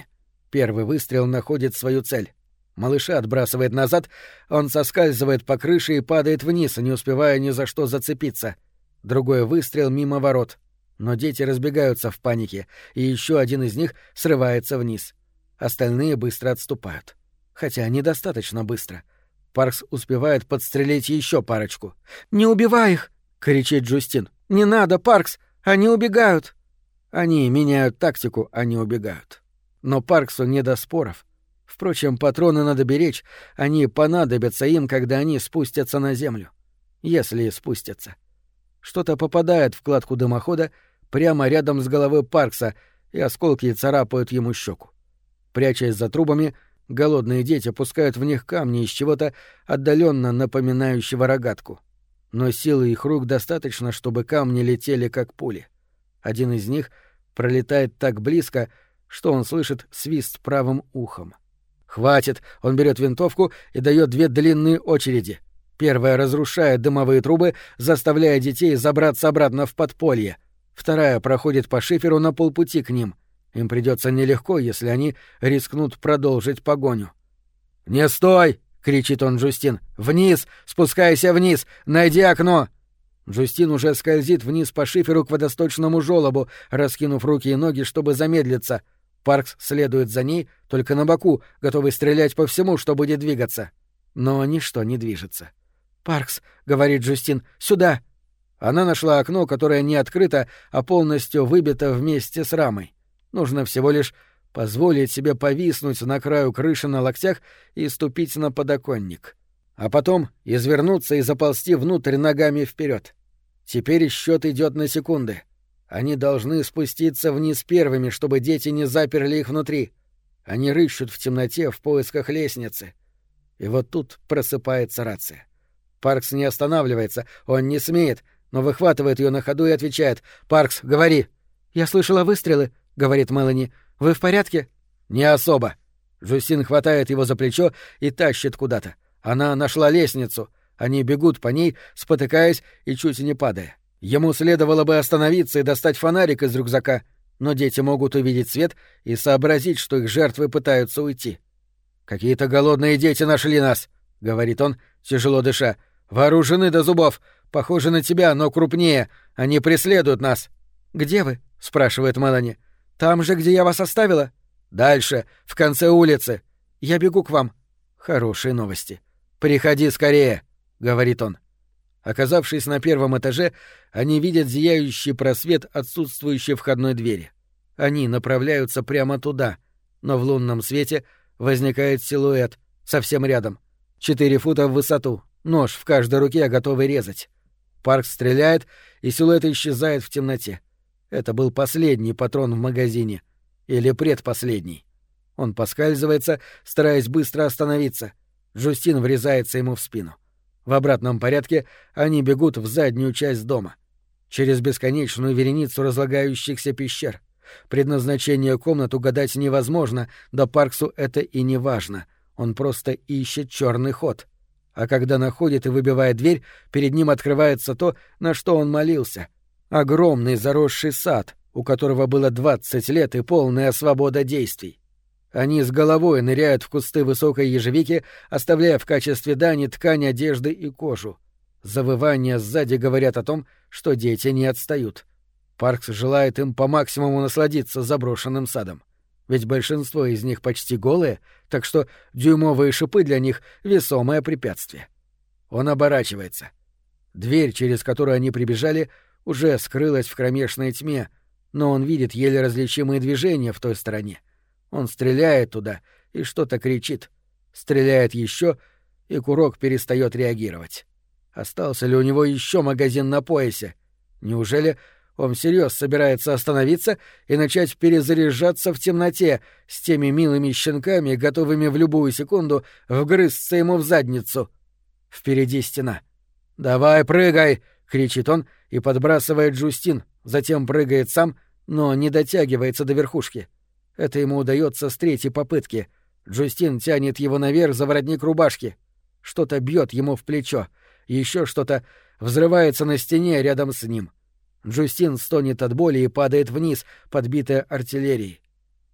Первый выстрел находит свою цель. Малыша отбрасывает назад, он соскальзывает по крыше и падает вниз, не успевая ни за что зацепиться. Другой выстрел мимо ворот. Но дети разбегаются в панике, и еще один из них срывается вниз. Остальные быстро отступают. Хотя недостаточно быстро. Паркс успевает подстрелить еще парочку. «Не убивай их!» — кричит Джустин. «Не надо, Паркс! Они убегают!» Они меняют тактику, они убегают. Но Парксу не до споров. Впрочем, патроны надо беречь, они понадобятся им, когда они спустятся на землю. Если спустятся. Что-то попадает в кладку дымохода прямо рядом с головой Паркса, и осколки царапают ему щеку. Прячась за трубами, голодные дети пускают в них камни из чего-то отдаленно напоминающего рогатку. Но силы их рук достаточно, чтобы камни летели как пули. Один из них пролетает так близко, что он слышит свист правым ухом. «Хватит!» — он берет винтовку и дает 2 длинные очереди. Первая разрушает дымовые трубы, заставляя детей забраться обратно в подполье. Вторая проходит по шиферу на полпути к ним. Им придется нелегко, если они рискнут продолжить погоню. «Не стой!» — кричит он Джустин. «Вниз! Спускайся вниз! Найди окно!» Джустин уже скользит вниз по шиферу к водосточному жёлобу, раскинув руки и ноги, чтобы замедлиться. Паркс следует за ней, только на боку, готовый стрелять по всему, что будет двигаться. Но ничто не движется. «Паркс», — говорит Джустин, — «сюда». Она нашла окно, которое не открыто, а полностью выбито вместе с рамой. Нужно всего лишь позволить себе повиснуть на краю крыши на локтях и ступить на подоконник. А потом извернуться и заползти внутрь ногами вперед. Теперь счет идет на секунды. Они должны спуститься вниз первыми, чтобы дети не заперли их внутри. Они рыщут в темноте в поисках лестницы. И вот тут просыпается рация. Паркс не останавливается, он не смеет, но выхватывает ее на ходу и отвечает: «Паркс, говори!» «Я слышала выстрелы», — говорит Мелани. «Вы в порядке?» «Не особо». Джустин хватает его за плечо и тащит куда-то. Она нашла лестницу. Они бегут по ней, спотыкаясь и чуть не падая. Ему следовало бы остановиться и достать фонарик из рюкзака, но дети могут увидеть свет и сообразить, что их жертвы пытаются уйти. «Какие-то голодные дети нашли нас», — говорит он, тяжело дыша. «Вооружены до зубов. Похожи на тебя, но крупнее. Они преследуют нас». «Где вы?» — спрашивает Мелани. «Там же, где я вас оставила?» «Дальше, в конце улицы. Я бегу к вам». «Хорошие новости». «Приходи скорее», — говорит он. Оказавшись на первом этаже, они видят зияющий просвет отсутствующей входной двери. Они направляются прямо туда, но в лунном свете возникает силуэт совсем рядом. 4 фута в высоту, нож в каждой руке, готовый резать. Паркс стреляет, и силуэт исчезает в темноте. Это был последний патрон в магазине. Или предпоследний. Он поскальзывается, стараясь быстро остановиться. Джустин врезается ему в спину. В обратном порядке они бегут в заднюю часть дома. Через бесконечную вереницу разлагающихся пещер. Предназначение комнат угадать невозможно, да Парксу это и не важно. Он просто ищет черный ход. А когда находит и выбивает дверь, перед ним открывается то, на что он молился. Огромный заросший сад, у которого было 20 лет и полная свобода действий. Они с головой ныряют в кусты высокой ежевики, оставляя в качестве дани ткань одежды и кожу. Завывания сзади говорят о том, что дети не отстают. Паркс желает им по максимуму насладиться заброшенным садом. Ведь большинство из них почти голые, так что дюймовые шипы для них — весомое препятствие. Он оборачивается. Дверь, через которую они прибежали, уже скрылась в кромешной тьме, но он видит еле различимые движения в той стороне. Он стреляет туда и что-то кричит. Стреляет еще, и курок перестает реагировать. Остался ли у него еще магазин на поясе? Неужели он всерьез собирается остановиться и начать перезаряжаться в темноте с теми милыми щенками, готовыми в любую секунду вгрызться ему в задницу? Впереди стена. «Давай, прыгай!» — кричит он и подбрасывает Джустин, затем прыгает сам, но не дотягивается до верхушки. Это ему удается с 3-й попытки. Джустин тянет его наверх за воротник рубашки. Что-то бьет ему в плечо. Еще что-то взрывается на стене рядом с ним. Джустин стонет от боли и падает вниз, подбитая артиллерией.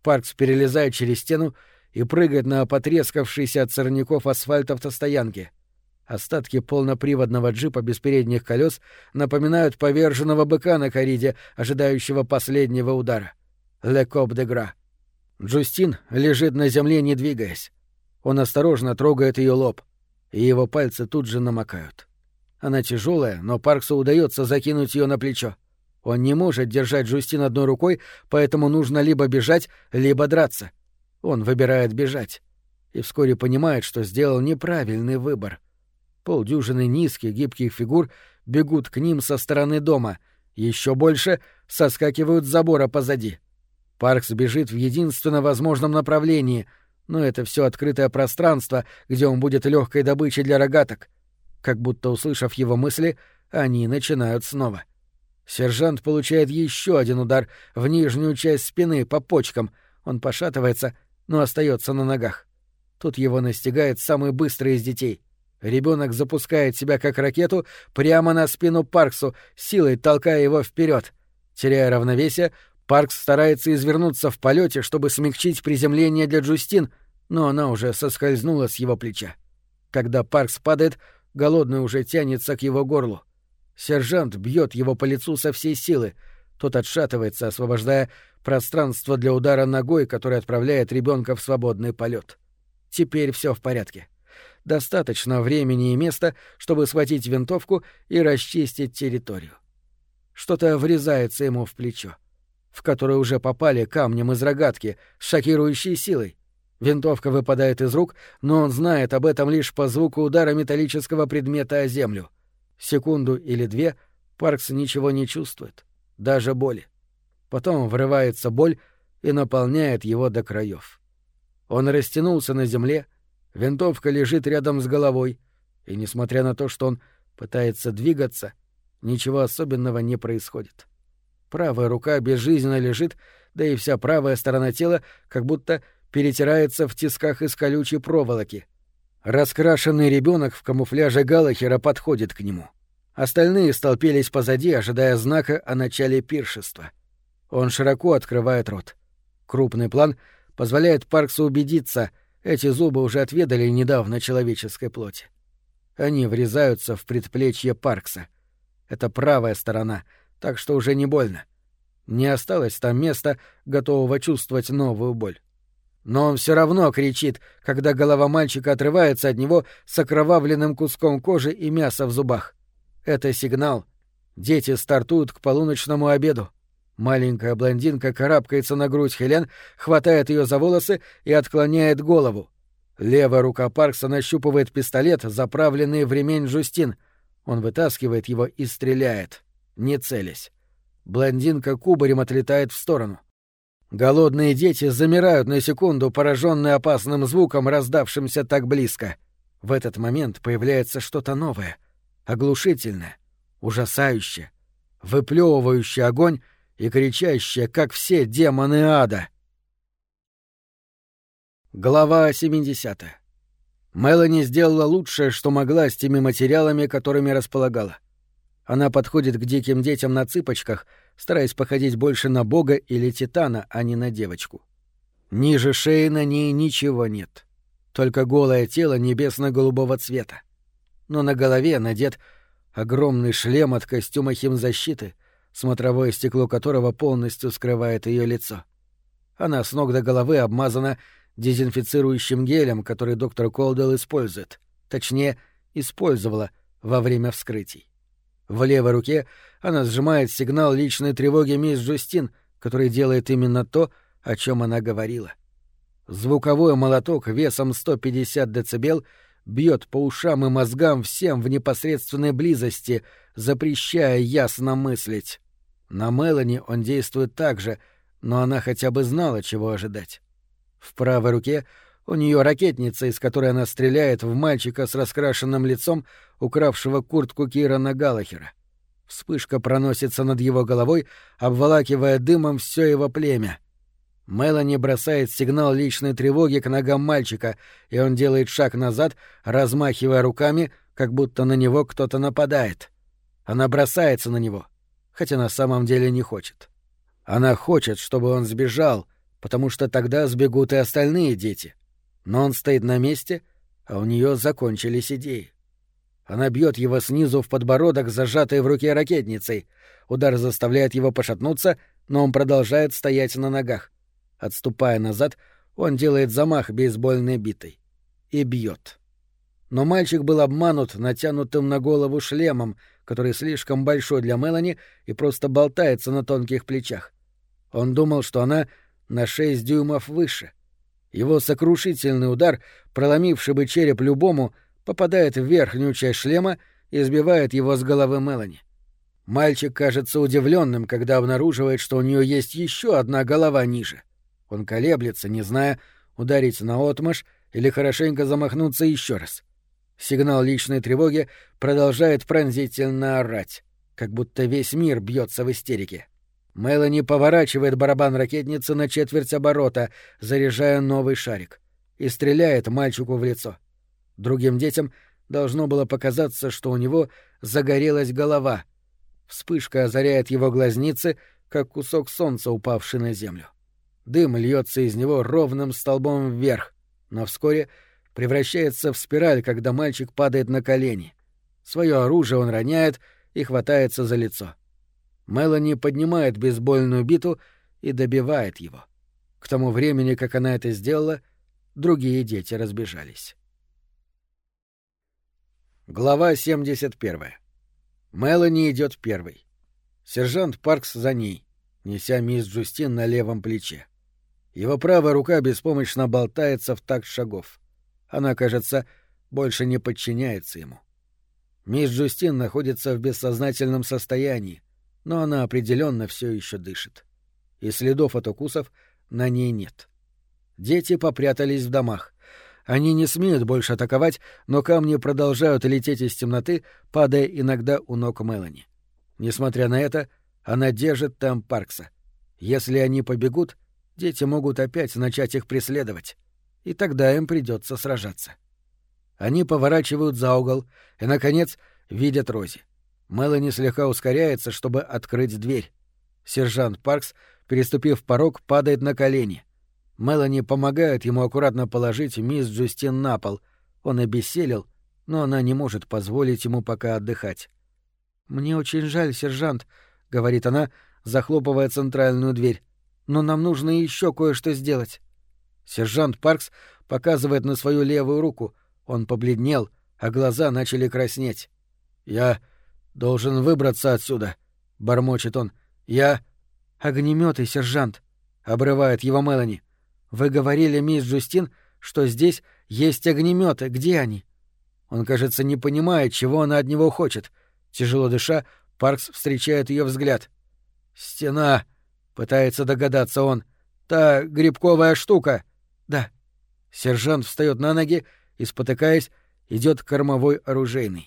Паркс перелезает через стену и прыгает на потрескавшийся от сорняков асфальт автостоянки. Остатки полноприводного джипа без передних колес напоминают поверженного быка на кориде, ожидающего последнего удара. «Le Cop de Gras». Джустин лежит на земле, не двигаясь. Он осторожно трогает ее лоб, и его пальцы тут же намокают. Она тяжелая, но Парксу удается закинуть ее на плечо. Он не может держать Джустин одной рукой, поэтому нужно либо бежать, либо драться. Он выбирает бежать. И вскоре понимает, что сделал неправильный выбор. Полдюжины низких, гибких фигур бегут к ним со стороны дома. Еще больше соскакивают с забора позади. Паркс бежит в единственно возможном направлении, но это все открытое пространство, где он будет легкой добычей для рогаток. Как будто, услышав его мысли, они начинают снова. Сержант получает еще один удар в нижнюю часть спины по почкам. Он пошатывается, но остается на ногах. Тут его настигает самый быстрый из детей. Ребенок запускает себя как ракету прямо на спину Парксу, силой толкая его вперед. Теряя равновесие, Паркс старается извернуться в полете, чтобы смягчить приземление для Джустин, но она уже соскользнула с его плеча. Когда Паркс падает, голодный уже тянется к его горлу. Сержант бьет его по лицу со всей силы. Тот отшатывается, освобождая пространство для удара ногой, который отправляет ребенка в свободный полет. Теперь все в порядке. Достаточно времени и места, чтобы схватить винтовку и расчистить территорию. Что-то врезается ему в плечо, в которое уже попали камнем из рогатки с шокирующей силой. Винтовка выпадает из рук, но он знает об этом лишь по звуку удара металлического предмета о землю. Секунду или две Паркс ничего не чувствует, даже боли. Потом врывается боль и наполняет его до краев. Он растянулся на земле, винтовка лежит рядом с головой, и, несмотря на то, что он пытается двигаться, ничего особенного не происходит. Правая рука безжизненно лежит, да и вся правая сторона тела как будто перетирается в тисках из колючей проволоки. Раскрашенный ребенок в камуфляже Галлахера подходит к нему. Остальные столпились позади, ожидая знака о начале пиршества. Он широко открывает рот. Крупный план позволяет Парксу убедиться, эти зубы уже отведали недавно человеческой плоти. Они врезаются в предплечье Паркса. Это правая сторона, так что уже не больно. Не осталось там места, готового чувствовать новую боль. Но он все равно кричит, когда голова мальчика отрывается от него с окровавленным куском кожи и мяса в зубах. Это сигнал. Дети стартуют к полуночному обеду. Маленькая блондинка карабкается на грудь Хелен, хватает ее за волосы и отклоняет голову. Левая рука Паркса нащупывает пистолет, заправленный в ремень Джустин. Он вытаскивает его и стреляет, не целясь. Блондинка кубарем отлетает в сторону. Голодные дети замирают на секунду, пораженные опасным звуком, раздавшимся так близко. В этот момент появляется что-то новое, оглушительное, ужасающее, выплевывающее огонь и кричащее, как все демоны ада. Глава 70. Мелани сделала лучшее, что могла с теми материалами, которыми располагала. Она подходит к диким детям на цыпочках, стараясь походить больше на бога или титана, а не на девочку. Ниже шеи на ней ничего нет. Только голое тело небесно-голубого цвета. Но на голове надет огромный шлем от костюма химзащиты, смотровое стекло которого полностью скрывает ее лицо. Она с ног до головы обмазана дезинфицирующим гелем, который доктор Колдуэлл использует. Точнее, использовала во время вскрытий. В левой руке она сжимает сигнал личной тревоги мисс Джустин, который делает именно то, о чем она говорила. Звуковой молоток весом 150 децибел бьет по ушам и мозгам всем в непосредственной близости, запрещая ясно мыслить. На Мелани он действует так же, но она хотя бы знала, чего ожидать. В правой руке у нее ракетница, из которой она стреляет в мальчика с раскрашенным лицом, укравшего куртку Кирана Галлахера. Вспышка проносится над его головой, обволакивая дымом все его племя. Мелани бросает сигнал личной тревоги к ногам мальчика, и он делает шаг назад, размахивая руками, как будто на него кто-то нападает. Она бросается на него, хотя на самом деле не хочет. Она хочет, чтобы он сбежал, потому что тогда сбегут и остальные дети. Но он стоит на месте, а у нее закончились идеи. Она бьет его снизу в подбородок, зажатой в руке ракетницей. Удар заставляет его пошатнуться, но он продолжает стоять на ногах. Отступая назад, он делает замах бейсбольной битой. И бьет. Но мальчик был обманут натянутым на голову шлемом, который слишком большой для Мелани и просто болтается на тонких плечах. Он думал, что она на 6 дюймов выше. Его сокрушительный удар, проломивший бы череп любому, попадает в верхнюю часть шлема и сбивает его с головы Мелани. Мальчик кажется удивленным, когда обнаруживает, что у нее есть еще одна голова ниже. Он колеблется, не зная, ударить наотмашь или хорошенько замахнуться еще раз. Сигнал личной тревоги продолжает пронзительно орать, как будто весь мир бьется в истерике. Мелани поворачивает барабан ракетницы на четверть оборота, заряжая новый шарик, и стреляет мальчику в лицо. Другим детям должно было показаться, что у него загорелась голова. Вспышка озаряет его глазницы, как кусок солнца, упавший на землю. Дым льется из него ровным столбом вверх, но вскоре превращается в спираль, когда мальчик падает на колени. Свое оружие он роняет и хватается за лицо. Мелани поднимает бейсбольную биту и добивает его. К тому времени, как она это сделала, другие дети разбежались. Глава 71. Мелани идет первой. Сержант Паркс за ней, неся мисс Джустин на левом плече. Его правая рука беспомощно болтается в такт шагов. Она, кажется, больше не подчиняется ему. Мисс Джустин находится в бессознательном состоянии, но она определенно все еще дышит. И следов от укусов на ней нет. Дети попрятались в домах. Они не смеют больше атаковать, но камни продолжают лететь из темноты, падая иногда у ног Мелани. Несмотря на это, она держит темп Паркса. Если они побегут, дети могут опять начать их преследовать, и тогда им придется сражаться. Они поворачивают за угол и, наконец, видят Рози. Мелани слегка ускоряется, чтобы открыть дверь. Сержант Паркс, переступив порог, падает на колени. Мелани помогает ему аккуратно положить мисс Джустин на пол. Он обессилел, но она не может позволить ему пока отдыхать. «Мне очень жаль, сержант», — говорит она, захлопывая центральную дверь. «Но нам нужно еще кое-что сделать». Сержант Паркс показывает на свою левую руку. Он побледнел, а глаза начали краснеть. «Я должен выбраться отсюда», — бормочет он. «Я...» «Огнемёты, сержант», — обрывает его Мелани. «Вы говорили, мисс Джустин, что здесь есть огнемёты. Где они?» Он, кажется, не понимает, чего она от него хочет. Тяжело дыша, Паркс встречает ее взгляд. «Стена», — пытается догадаться он. «Та грибковая штука». «Да». Сержант встает на ноги и, спотыкаясь, идет к кормовой оружейной.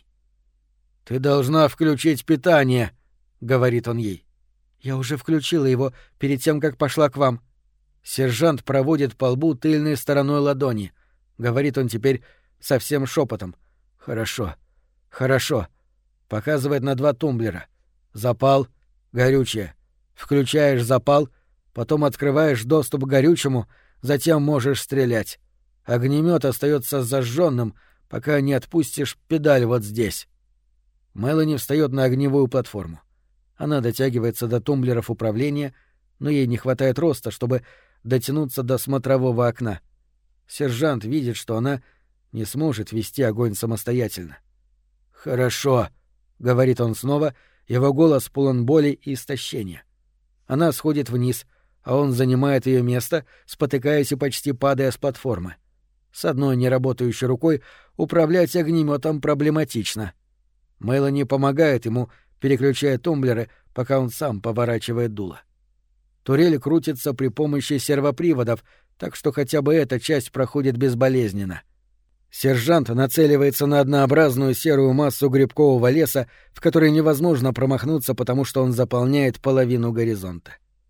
«Ты должна включить питание», — говорит он ей. «Я уже включила его перед тем, как пошла к вам». Сержант проводит по лбу тыльной стороной ладони. Говорит он теперь совсем шепотом. «Хорошо, хорошо». Показывает на 2 тумблера. Запал, горючее. Включаешь запал, потом открываешь доступ к горючему, затем можешь стрелять. Огнемет остается зажженным, пока не отпустишь педаль вот здесь. Мелани встает на огневую платформу. Она дотягивается до тумблеров управления, но ей не хватает роста, чтобы дотянуться до смотрового окна. Сержант видит, что она не сможет вести огонь самостоятельно. «Хорошо», — говорит он снова, его голос полон боли и истощения. Она сходит вниз, а он занимает ее место, спотыкаясь и почти падая с платформы. С одной неработающей рукой управлять огнеметом проблематично. Мелани помогает ему, переключая тумблеры, пока он сам поворачивает дуло. Турель крутится при помощи сервоприводов, так что хотя бы эта часть проходит безболезненно. Сержант нацеливается на однообразную серую массу грибкового леса, в которой невозможно промахнуться, потому что он заполняет половину горизонта.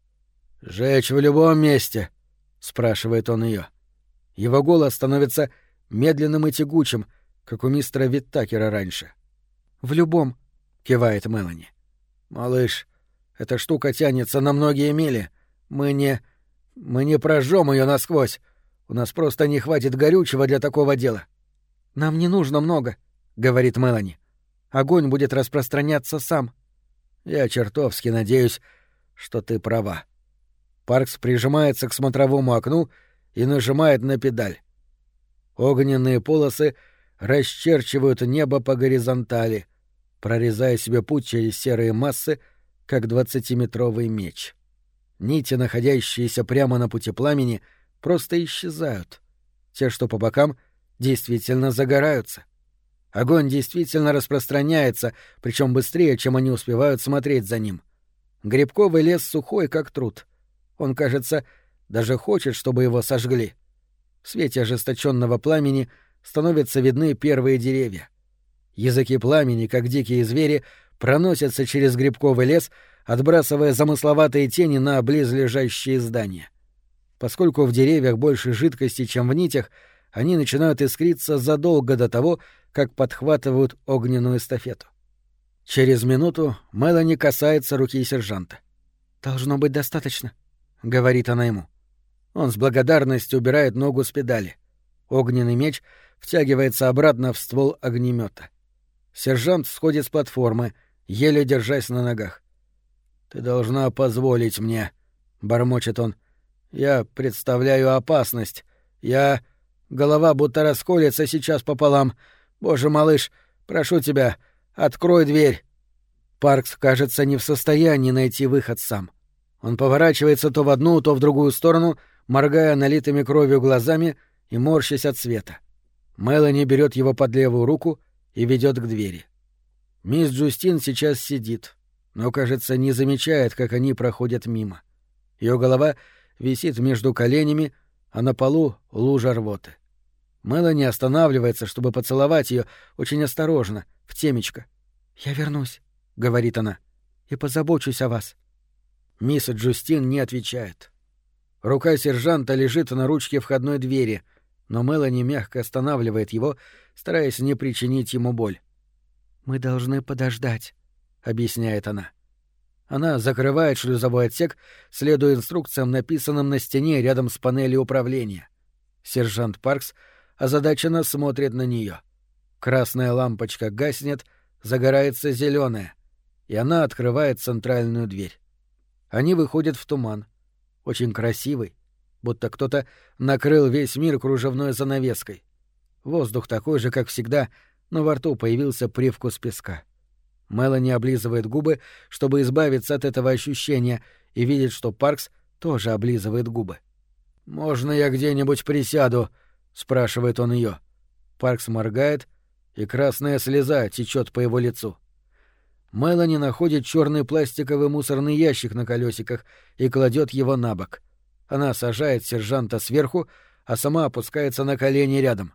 «Жечь в любом месте?» — спрашивает он ее. Его голос становится медленным и тягучим, как у мистера Виттакера раньше. «В любом», — кивает Мелани. «Малыш, эта штука тянется на многие мили. Мы не Мы не прожжем ее насквозь. У нас просто не хватит горючего для такого дела». «Нам не нужно много», — говорит Мелани. «Огонь будет распространяться сам». «Я чертовски надеюсь, что ты права». Паркс прижимается к смотровому окну и нажимает на педаль. Огненные полосы расчерчивают небо по горизонтали, прорезая себе путь через серые массы, как 20-метровый меч. Нити, находящиеся прямо на пути пламени, просто исчезают. Те, что по бокам, действительно загораются. Огонь действительно распространяется, причем быстрее, чем они успевают смотреть за ним. Грибковый лес сухой, как труд. Он, кажется, даже хочет, чтобы его сожгли. В свете ожесточенного пламени становятся видны первые деревья. Языки пламени, как дикие звери, проносятся через грибковый лес, отбрасывая замысловатые тени на близлежащие здания. Поскольку в деревьях больше жидкости, чем в нитях, они начинают искриться задолго до того, как подхватывают огненную эстафету. Через минуту Мелани касается руки сержанта. «Должно быть достаточно», — говорит она ему. Он с благодарностью убирает ногу с педали. Огненный меч втягивается обратно в ствол огнемета. Сержант сходит с платформы, еле держась на ногах. «Ты должна позволить мне», — бормочет он. «Я представляю опасность. Голова будто расколется сейчас пополам. Боже, малыш, прошу тебя, открой дверь». Паркс, кажется, не в состоянии найти выход сам. Он поворачивается то в одну, то в другую сторону, моргая налитыми кровью глазами и морщась от света. Мелани берет его под левую руку и ведет к двери. Мисс Джустин сейчас сидит, но, кажется, не замечает, как они проходят мимо. Ее голова висит между коленями, а на полу лужа рвоты. Мелани останавливается, чтобы поцеловать ее очень осторожно, в темечко. «Я вернусь», — говорит она, — «и позабочусь о вас». Мисс Джустин не отвечает. Рука сержанта лежит на ручке входной двери, но Мелани мягко останавливает его, стараясь не причинить ему боль. «Мы должны подождать», — объясняет она. Она закрывает шлюзовой отсек, следуя инструкциям, написанным на стене рядом с панелью управления. Сержант Паркс озадаченно смотрит на нее. Красная лампочка гаснет, загорается зеленая, и она открывает центральную дверь. Они выходят в туман. Очень красивый, будто кто-то накрыл весь мир кружевной занавеской. Воздух такой же, как всегда, но во рту появился привкус песка. Мелани облизывает губы, чтобы избавиться от этого ощущения, и видит, что Паркс тоже облизывает губы. «Можно я где-нибудь присяду?» — спрашивает он ее. Паркс моргает, и красная слеза течет по его лицу. Мелани находит черный пластиковый мусорный ящик на колесиках и кладет его на бок. Она сажает сержанта сверху, а сама опускается на колени рядом.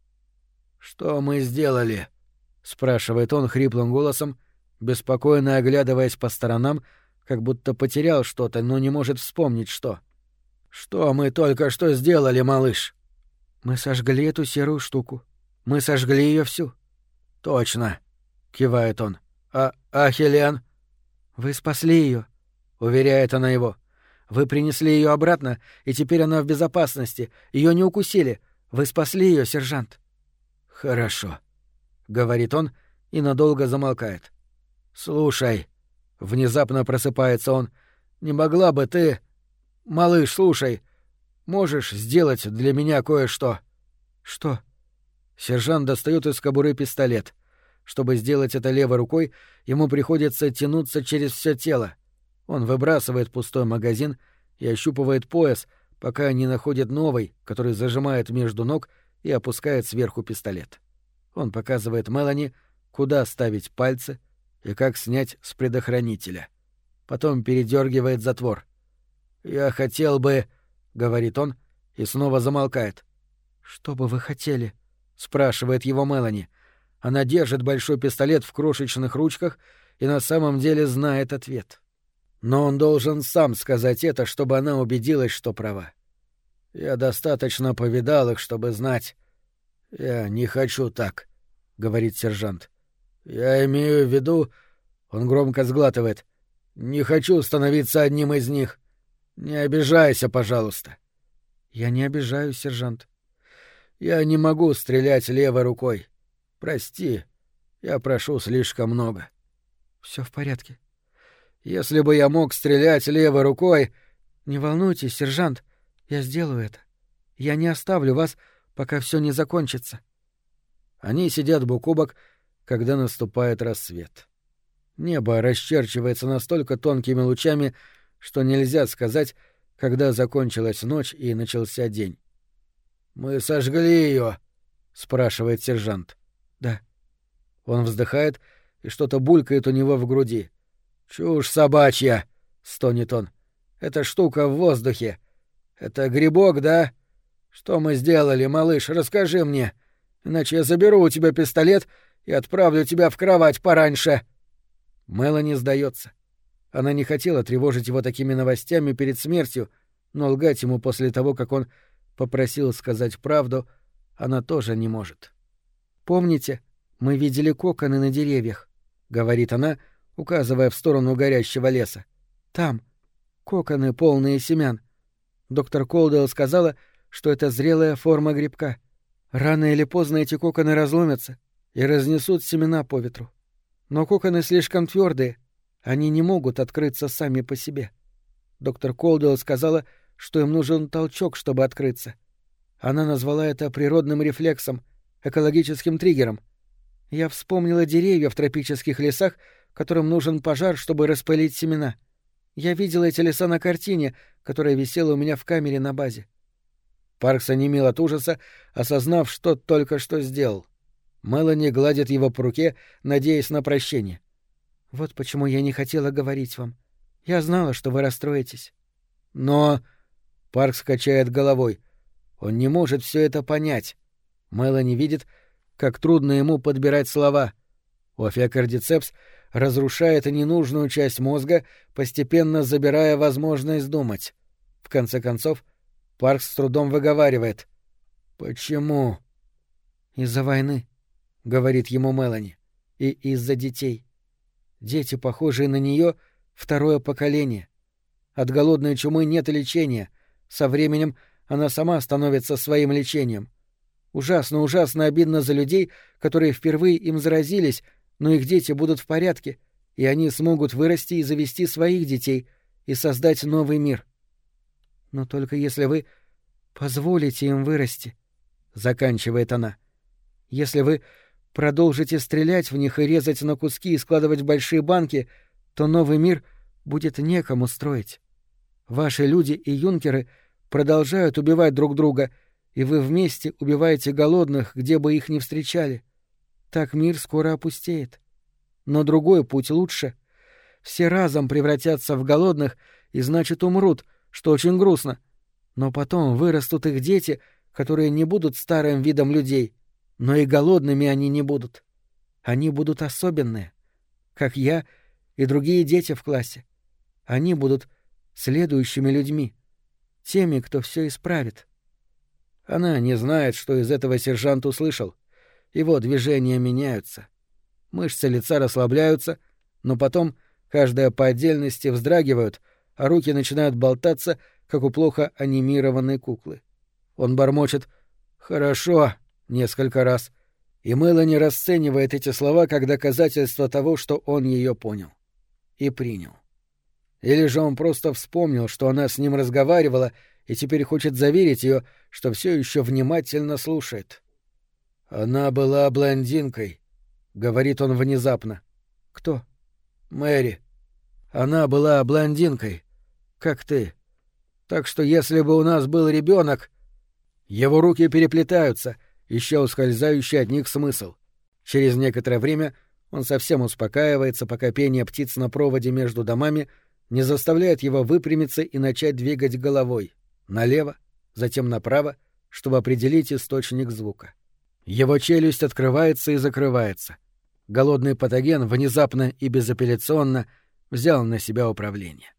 «Что мы сделали?» — спрашивает он хриплым голосом, беспокойно оглядываясь по сторонам, как будто потерял что-то, но не может вспомнить, что. «Что мы только что сделали, малыш?» «Мы сожгли эту серую штуку. Мы сожгли ее всю». «Точно», — кивает он. «А Хелен?» «Вы спасли ее», — уверяет она его. «Вы принесли ее обратно, и теперь она в безопасности. Ее не укусили. Вы спасли ее, сержант». «Хорошо», — говорит он и надолго замолкает. «Слушай», — внезапно просыпается он, — «не могла бы ты... Малыш, слушай, можешь сделать для меня кое-что?» «Что?» Сержант достает из кобуры пистолет. Чтобы сделать это левой рукой, ему приходится тянуться через все тело. Он выбрасывает пустой магазин и ощупывает пояс, пока не находит новый, который зажимает между ног и опускает сверху пистолет. Он показывает Мелани, куда ставить пальцы и как снять с предохранителя. Потом передергивает затвор. «Я хотел бы...» — говорит он и снова замолкает. «Что бы вы хотели?» — спрашивает его Мелани. Она держит большой пистолет в крошечных ручках и на самом деле знает ответ. Но он должен сам сказать это, чтобы она убедилась, что права. «Я достаточно повидал их, чтобы знать. Я не хочу так», — говорит сержант. «Я имею в виду...» — он громко сглатывает. «Не хочу становиться одним из них. Не обижайся, пожалуйста. Я не обижаюсь, сержант. Я не могу стрелять левой рукой. Прости, я прошу слишком много. Все в порядке. Если бы я мог стрелять левой рукой... Не волнуйтесь, сержант, я сделаю это. Я не оставлю вас, пока все не закончится. Они сидят бок о бок, когда наступает рассвет. Небо расчерчивается настолько тонкими лучами, что нельзя сказать, когда закончилась ночь и начался день. «Мы сожгли ее?» — спрашивает сержант. «Да». Он вздыхает, и что-то булькает у него в груди. «Чушь собачья!» — стонет он. «Эта штука в воздухе. Это грибок, да? Что мы сделали, малыш, расскажи мне, иначе я заберу у тебя пистолет и отправлю тебя в кровать пораньше». Мелани сдается. Она не хотела тревожить его такими новостями перед смертью, но лгать ему после того, как он попросил сказать правду, она тоже не может. «Помните, мы видели коконы на деревьях», — говорит она, указывая в сторону горящего леса. «Там. Коконы, полные семян. Доктор Колдуэлл сказала, что это зрелая форма грибка. Рано или поздно эти коконы разломятся и разнесут семена по ветру. Но коконы слишком твердые, они не могут открыться сами по себе. Доктор Колдуэлл сказала, что им нужен толчок, чтобы открыться. Она назвала это природным рефлексом, экологическим триггером. Я вспомнила деревья в тропических лесах, которым нужен пожар, чтобы распылить семена. Я видела эти леса на картине, которая висела у меня в камере на базе. Паркс онемел от ужаса, осознав, что только что сделал. Мелани гладит его по руке, надеясь на прощение. «Вот почему я не хотела говорить вам. Я знала, что вы расстроитесь». «Но...» — Паркс качает головой. Он не может все это понять. Мелани видит, как трудно ему подбирать слова. Офиокардицепс разрушает ненужную часть мозга, постепенно забирая возможность думать. В конце концов, Паркс с трудом выговаривает. «Почему?» «Из-за войны», — говорит ему Мелани, — «и из-за детей. Дети, похожие на нее, второе поколение. От голодной чумы нет лечения. Со временем она сама становится своим лечением. Ужасно, ужасно обидно за людей, которые впервые им заразились, но их дети будут в порядке, и они смогут вырасти и завести своих детей и создать новый мир. Но только если вы позволите им вырасти, — заканчивает она. Если вы продолжите стрелять в них и резать на куски и складывать в большие банки, то новый мир будет некому строить. Ваши люди и юнкеры продолжают убивать друг друга, и вы вместе убиваете голодных, где бы их ни встречали. Так мир скоро опустеет. Но другой путь лучше. Все разом превратятся в голодных и, значит, умрут, что очень грустно. Но потом вырастут их дети, которые не будут старым видом людей, но и голодными они не будут. Они будут особенные, как я и другие дети в классе. Они будут следующими людьми, теми, кто все исправит». Она не знает, что из этого сержант услышал. Его движения меняются. Мышцы лица расслабляются, но потом, каждая по отдельности, вздрагивают, а руки начинают болтаться, как у плохо анимированной куклы. Он бормочет «Хорошо» несколько раз, и Мелани расценивает эти слова как доказательство того, что он ее понял и принял. Или же он просто вспомнил, что она с ним разговаривала, и теперь хочет заверить ее, что все еще внимательно слушает. «Она была блондинкой», — говорит он внезапно. «Кто?» «Мэри. Она была блондинкой, как ты. Так что если бы у нас был ребенок...» Его руки переплетаются, ища ускользающий от них смысл. Через некоторое время он совсем успокаивается, пока пение птиц на проводе между домами не заставляет его выпрямиться и начать двигать головой. Налево, затем направо, чтобы определить источник звука. Его челюсть открывается и закрывается. Голодный патоген внезапно и безапелляционно взял на себя управление.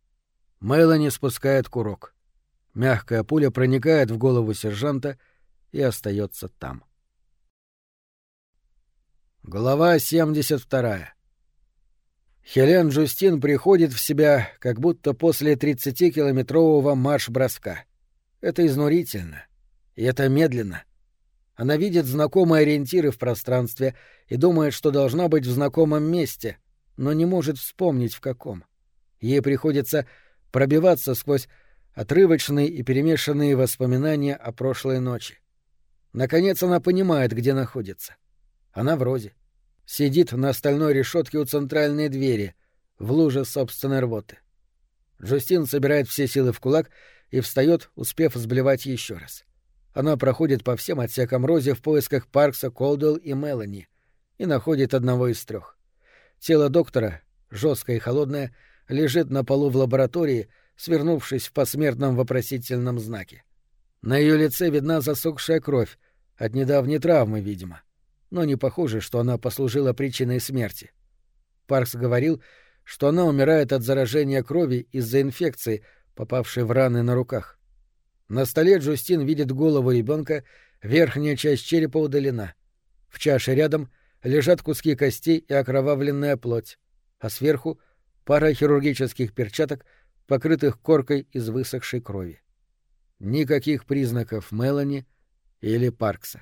Мелани спускает курок. Мягкая пуля проникает в голову сержанта и остается там. Глава 72. Хелен Джустин приходит в себя, как будто после 30-километрового марш-броска. Это изнурительно. И это медленно. Она видит знакомые ориентиры в пространстве и думает, что должна быть в знакомом месте, но не может вспомнить, в каком. Ей приходится пробиваться сквозь отрывочные и перемешанные воспоминания о прошлой ночи. Наконец она понимает, где находится. Она в розе. Сидит на стальной решетке у центральной двери, в луже собственной рвоты. Джустин собирает все силы в кулак и встает, успев взблевать еще раз. Она проходит по всем отсекам розе в поисках Паркса, Колдуэлл и Мелани и находит одного из трех. Тело доктора, жесткое и холодное, лежит на полу в лаборатории, свернувшись в посмертном вопросительном знаке. На ее лице видна засохшая кровь, от недавней травмы, видимо. Но не похоже, что она послужила причиной смерти. Паркс говорил, что она умирает от заражения крови из-за инфекции, попавшей в раны на руках. На столе Джустин видит голову ребенка, верхняя часть черепа удалена. В чаше рядом лежат куски костей и окровавленная плоть, а сверху пара хирургических перчаток, покрытых коркой из высохшей крови. Никаких признаков Мелани или Паркса.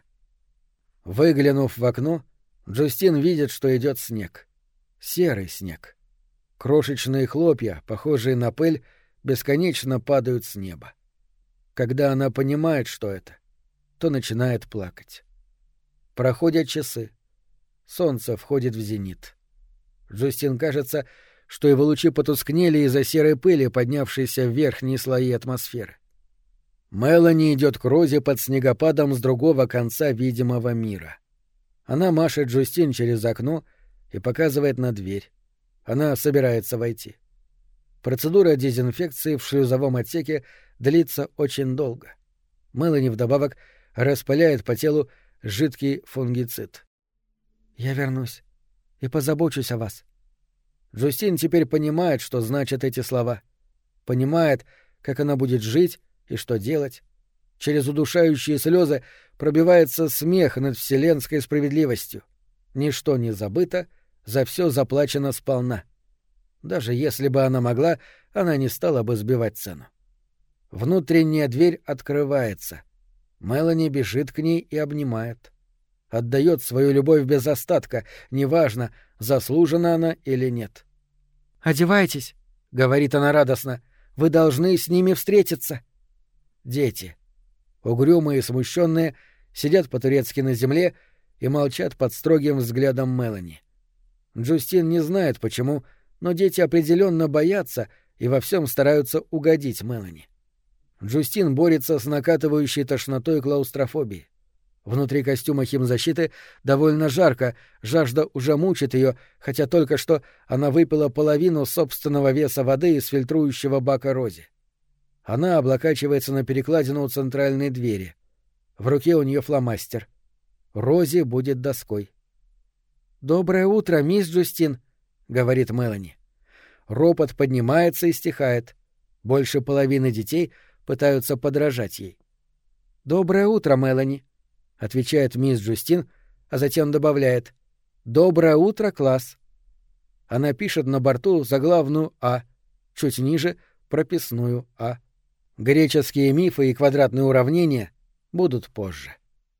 Выглянув в окно, Джустин видит, что идет снег. Серый снег. Крошечные хлопья, похожие на пыль, бесконечно падают с неба. Когда она понимает, что это, то начинает плакать. Проходят часы. Солнце входит в зенит. Джустин кажется, что его лучи потускнели из-за серой пыли, поднявшейся в верхние слои атмосферы. Мелани идет к розе под снегопадом с другого конца видимого мира. Она машет Джустин через окно и показывает на дверь. Она собирается войти. Процедура дезинфекции в шлюзовом отсеке длится очень долго. Мелани вдобавок распыляет по телу жидкий фунгицид. «Я вернусь и позабочусь о вас». Джустин теперь понимает, что значат эти слова. Понимает, как она будет жить и что делать. Через удушающие слезы пробивается смех над вселенской справедливостью. Ничто не забыто, за все заплачено сполна. Даже если бы она могла, она не стала бы сбивать цену. Внутренняя дверь открывается. Мелани бежит к ней и обнимает. Отдает свою любовь без остатка, неважно, заслужена она или нет. «Одевайтесь», — говорит она радостно, — «вы должны с ними встретиться». Дети, угрюмые и смущенные, сидят по-турецки на земле и молчат под строгим взглядом Мелани. Джустин не знает почему, но дети определенно боятся и во всем стараются угодить Мелани. Джустин борется с накатывающей тошнотой клаустрофобией. Внутри костюма химзащиты довольно жарко, жажда уже мучит ее, хотя только что она выпила половину собственного веса воды из фильтрующего бака Рози. Она облокачивается на перекладину у центральной двери. В руке у нее фломастер. Рози будет доской. «Доброе утро, мисс Джустин», — говорит Мелани. Ропот поднимается и стихает. Больше половины детей пытаются подражать ей. «Доброе утро, Мелани», — отвечает мисс Джустин, а затем добавляет: «Доброе утро, класс». Она пишет на борту заглавную «А», чуть ниже — прописную «А». Греческие мифы и квадратные уравнения будут позже.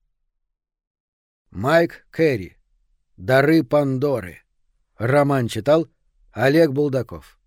Майк Керри. «Дары Пандоры». Роман читал Олег Булдаков.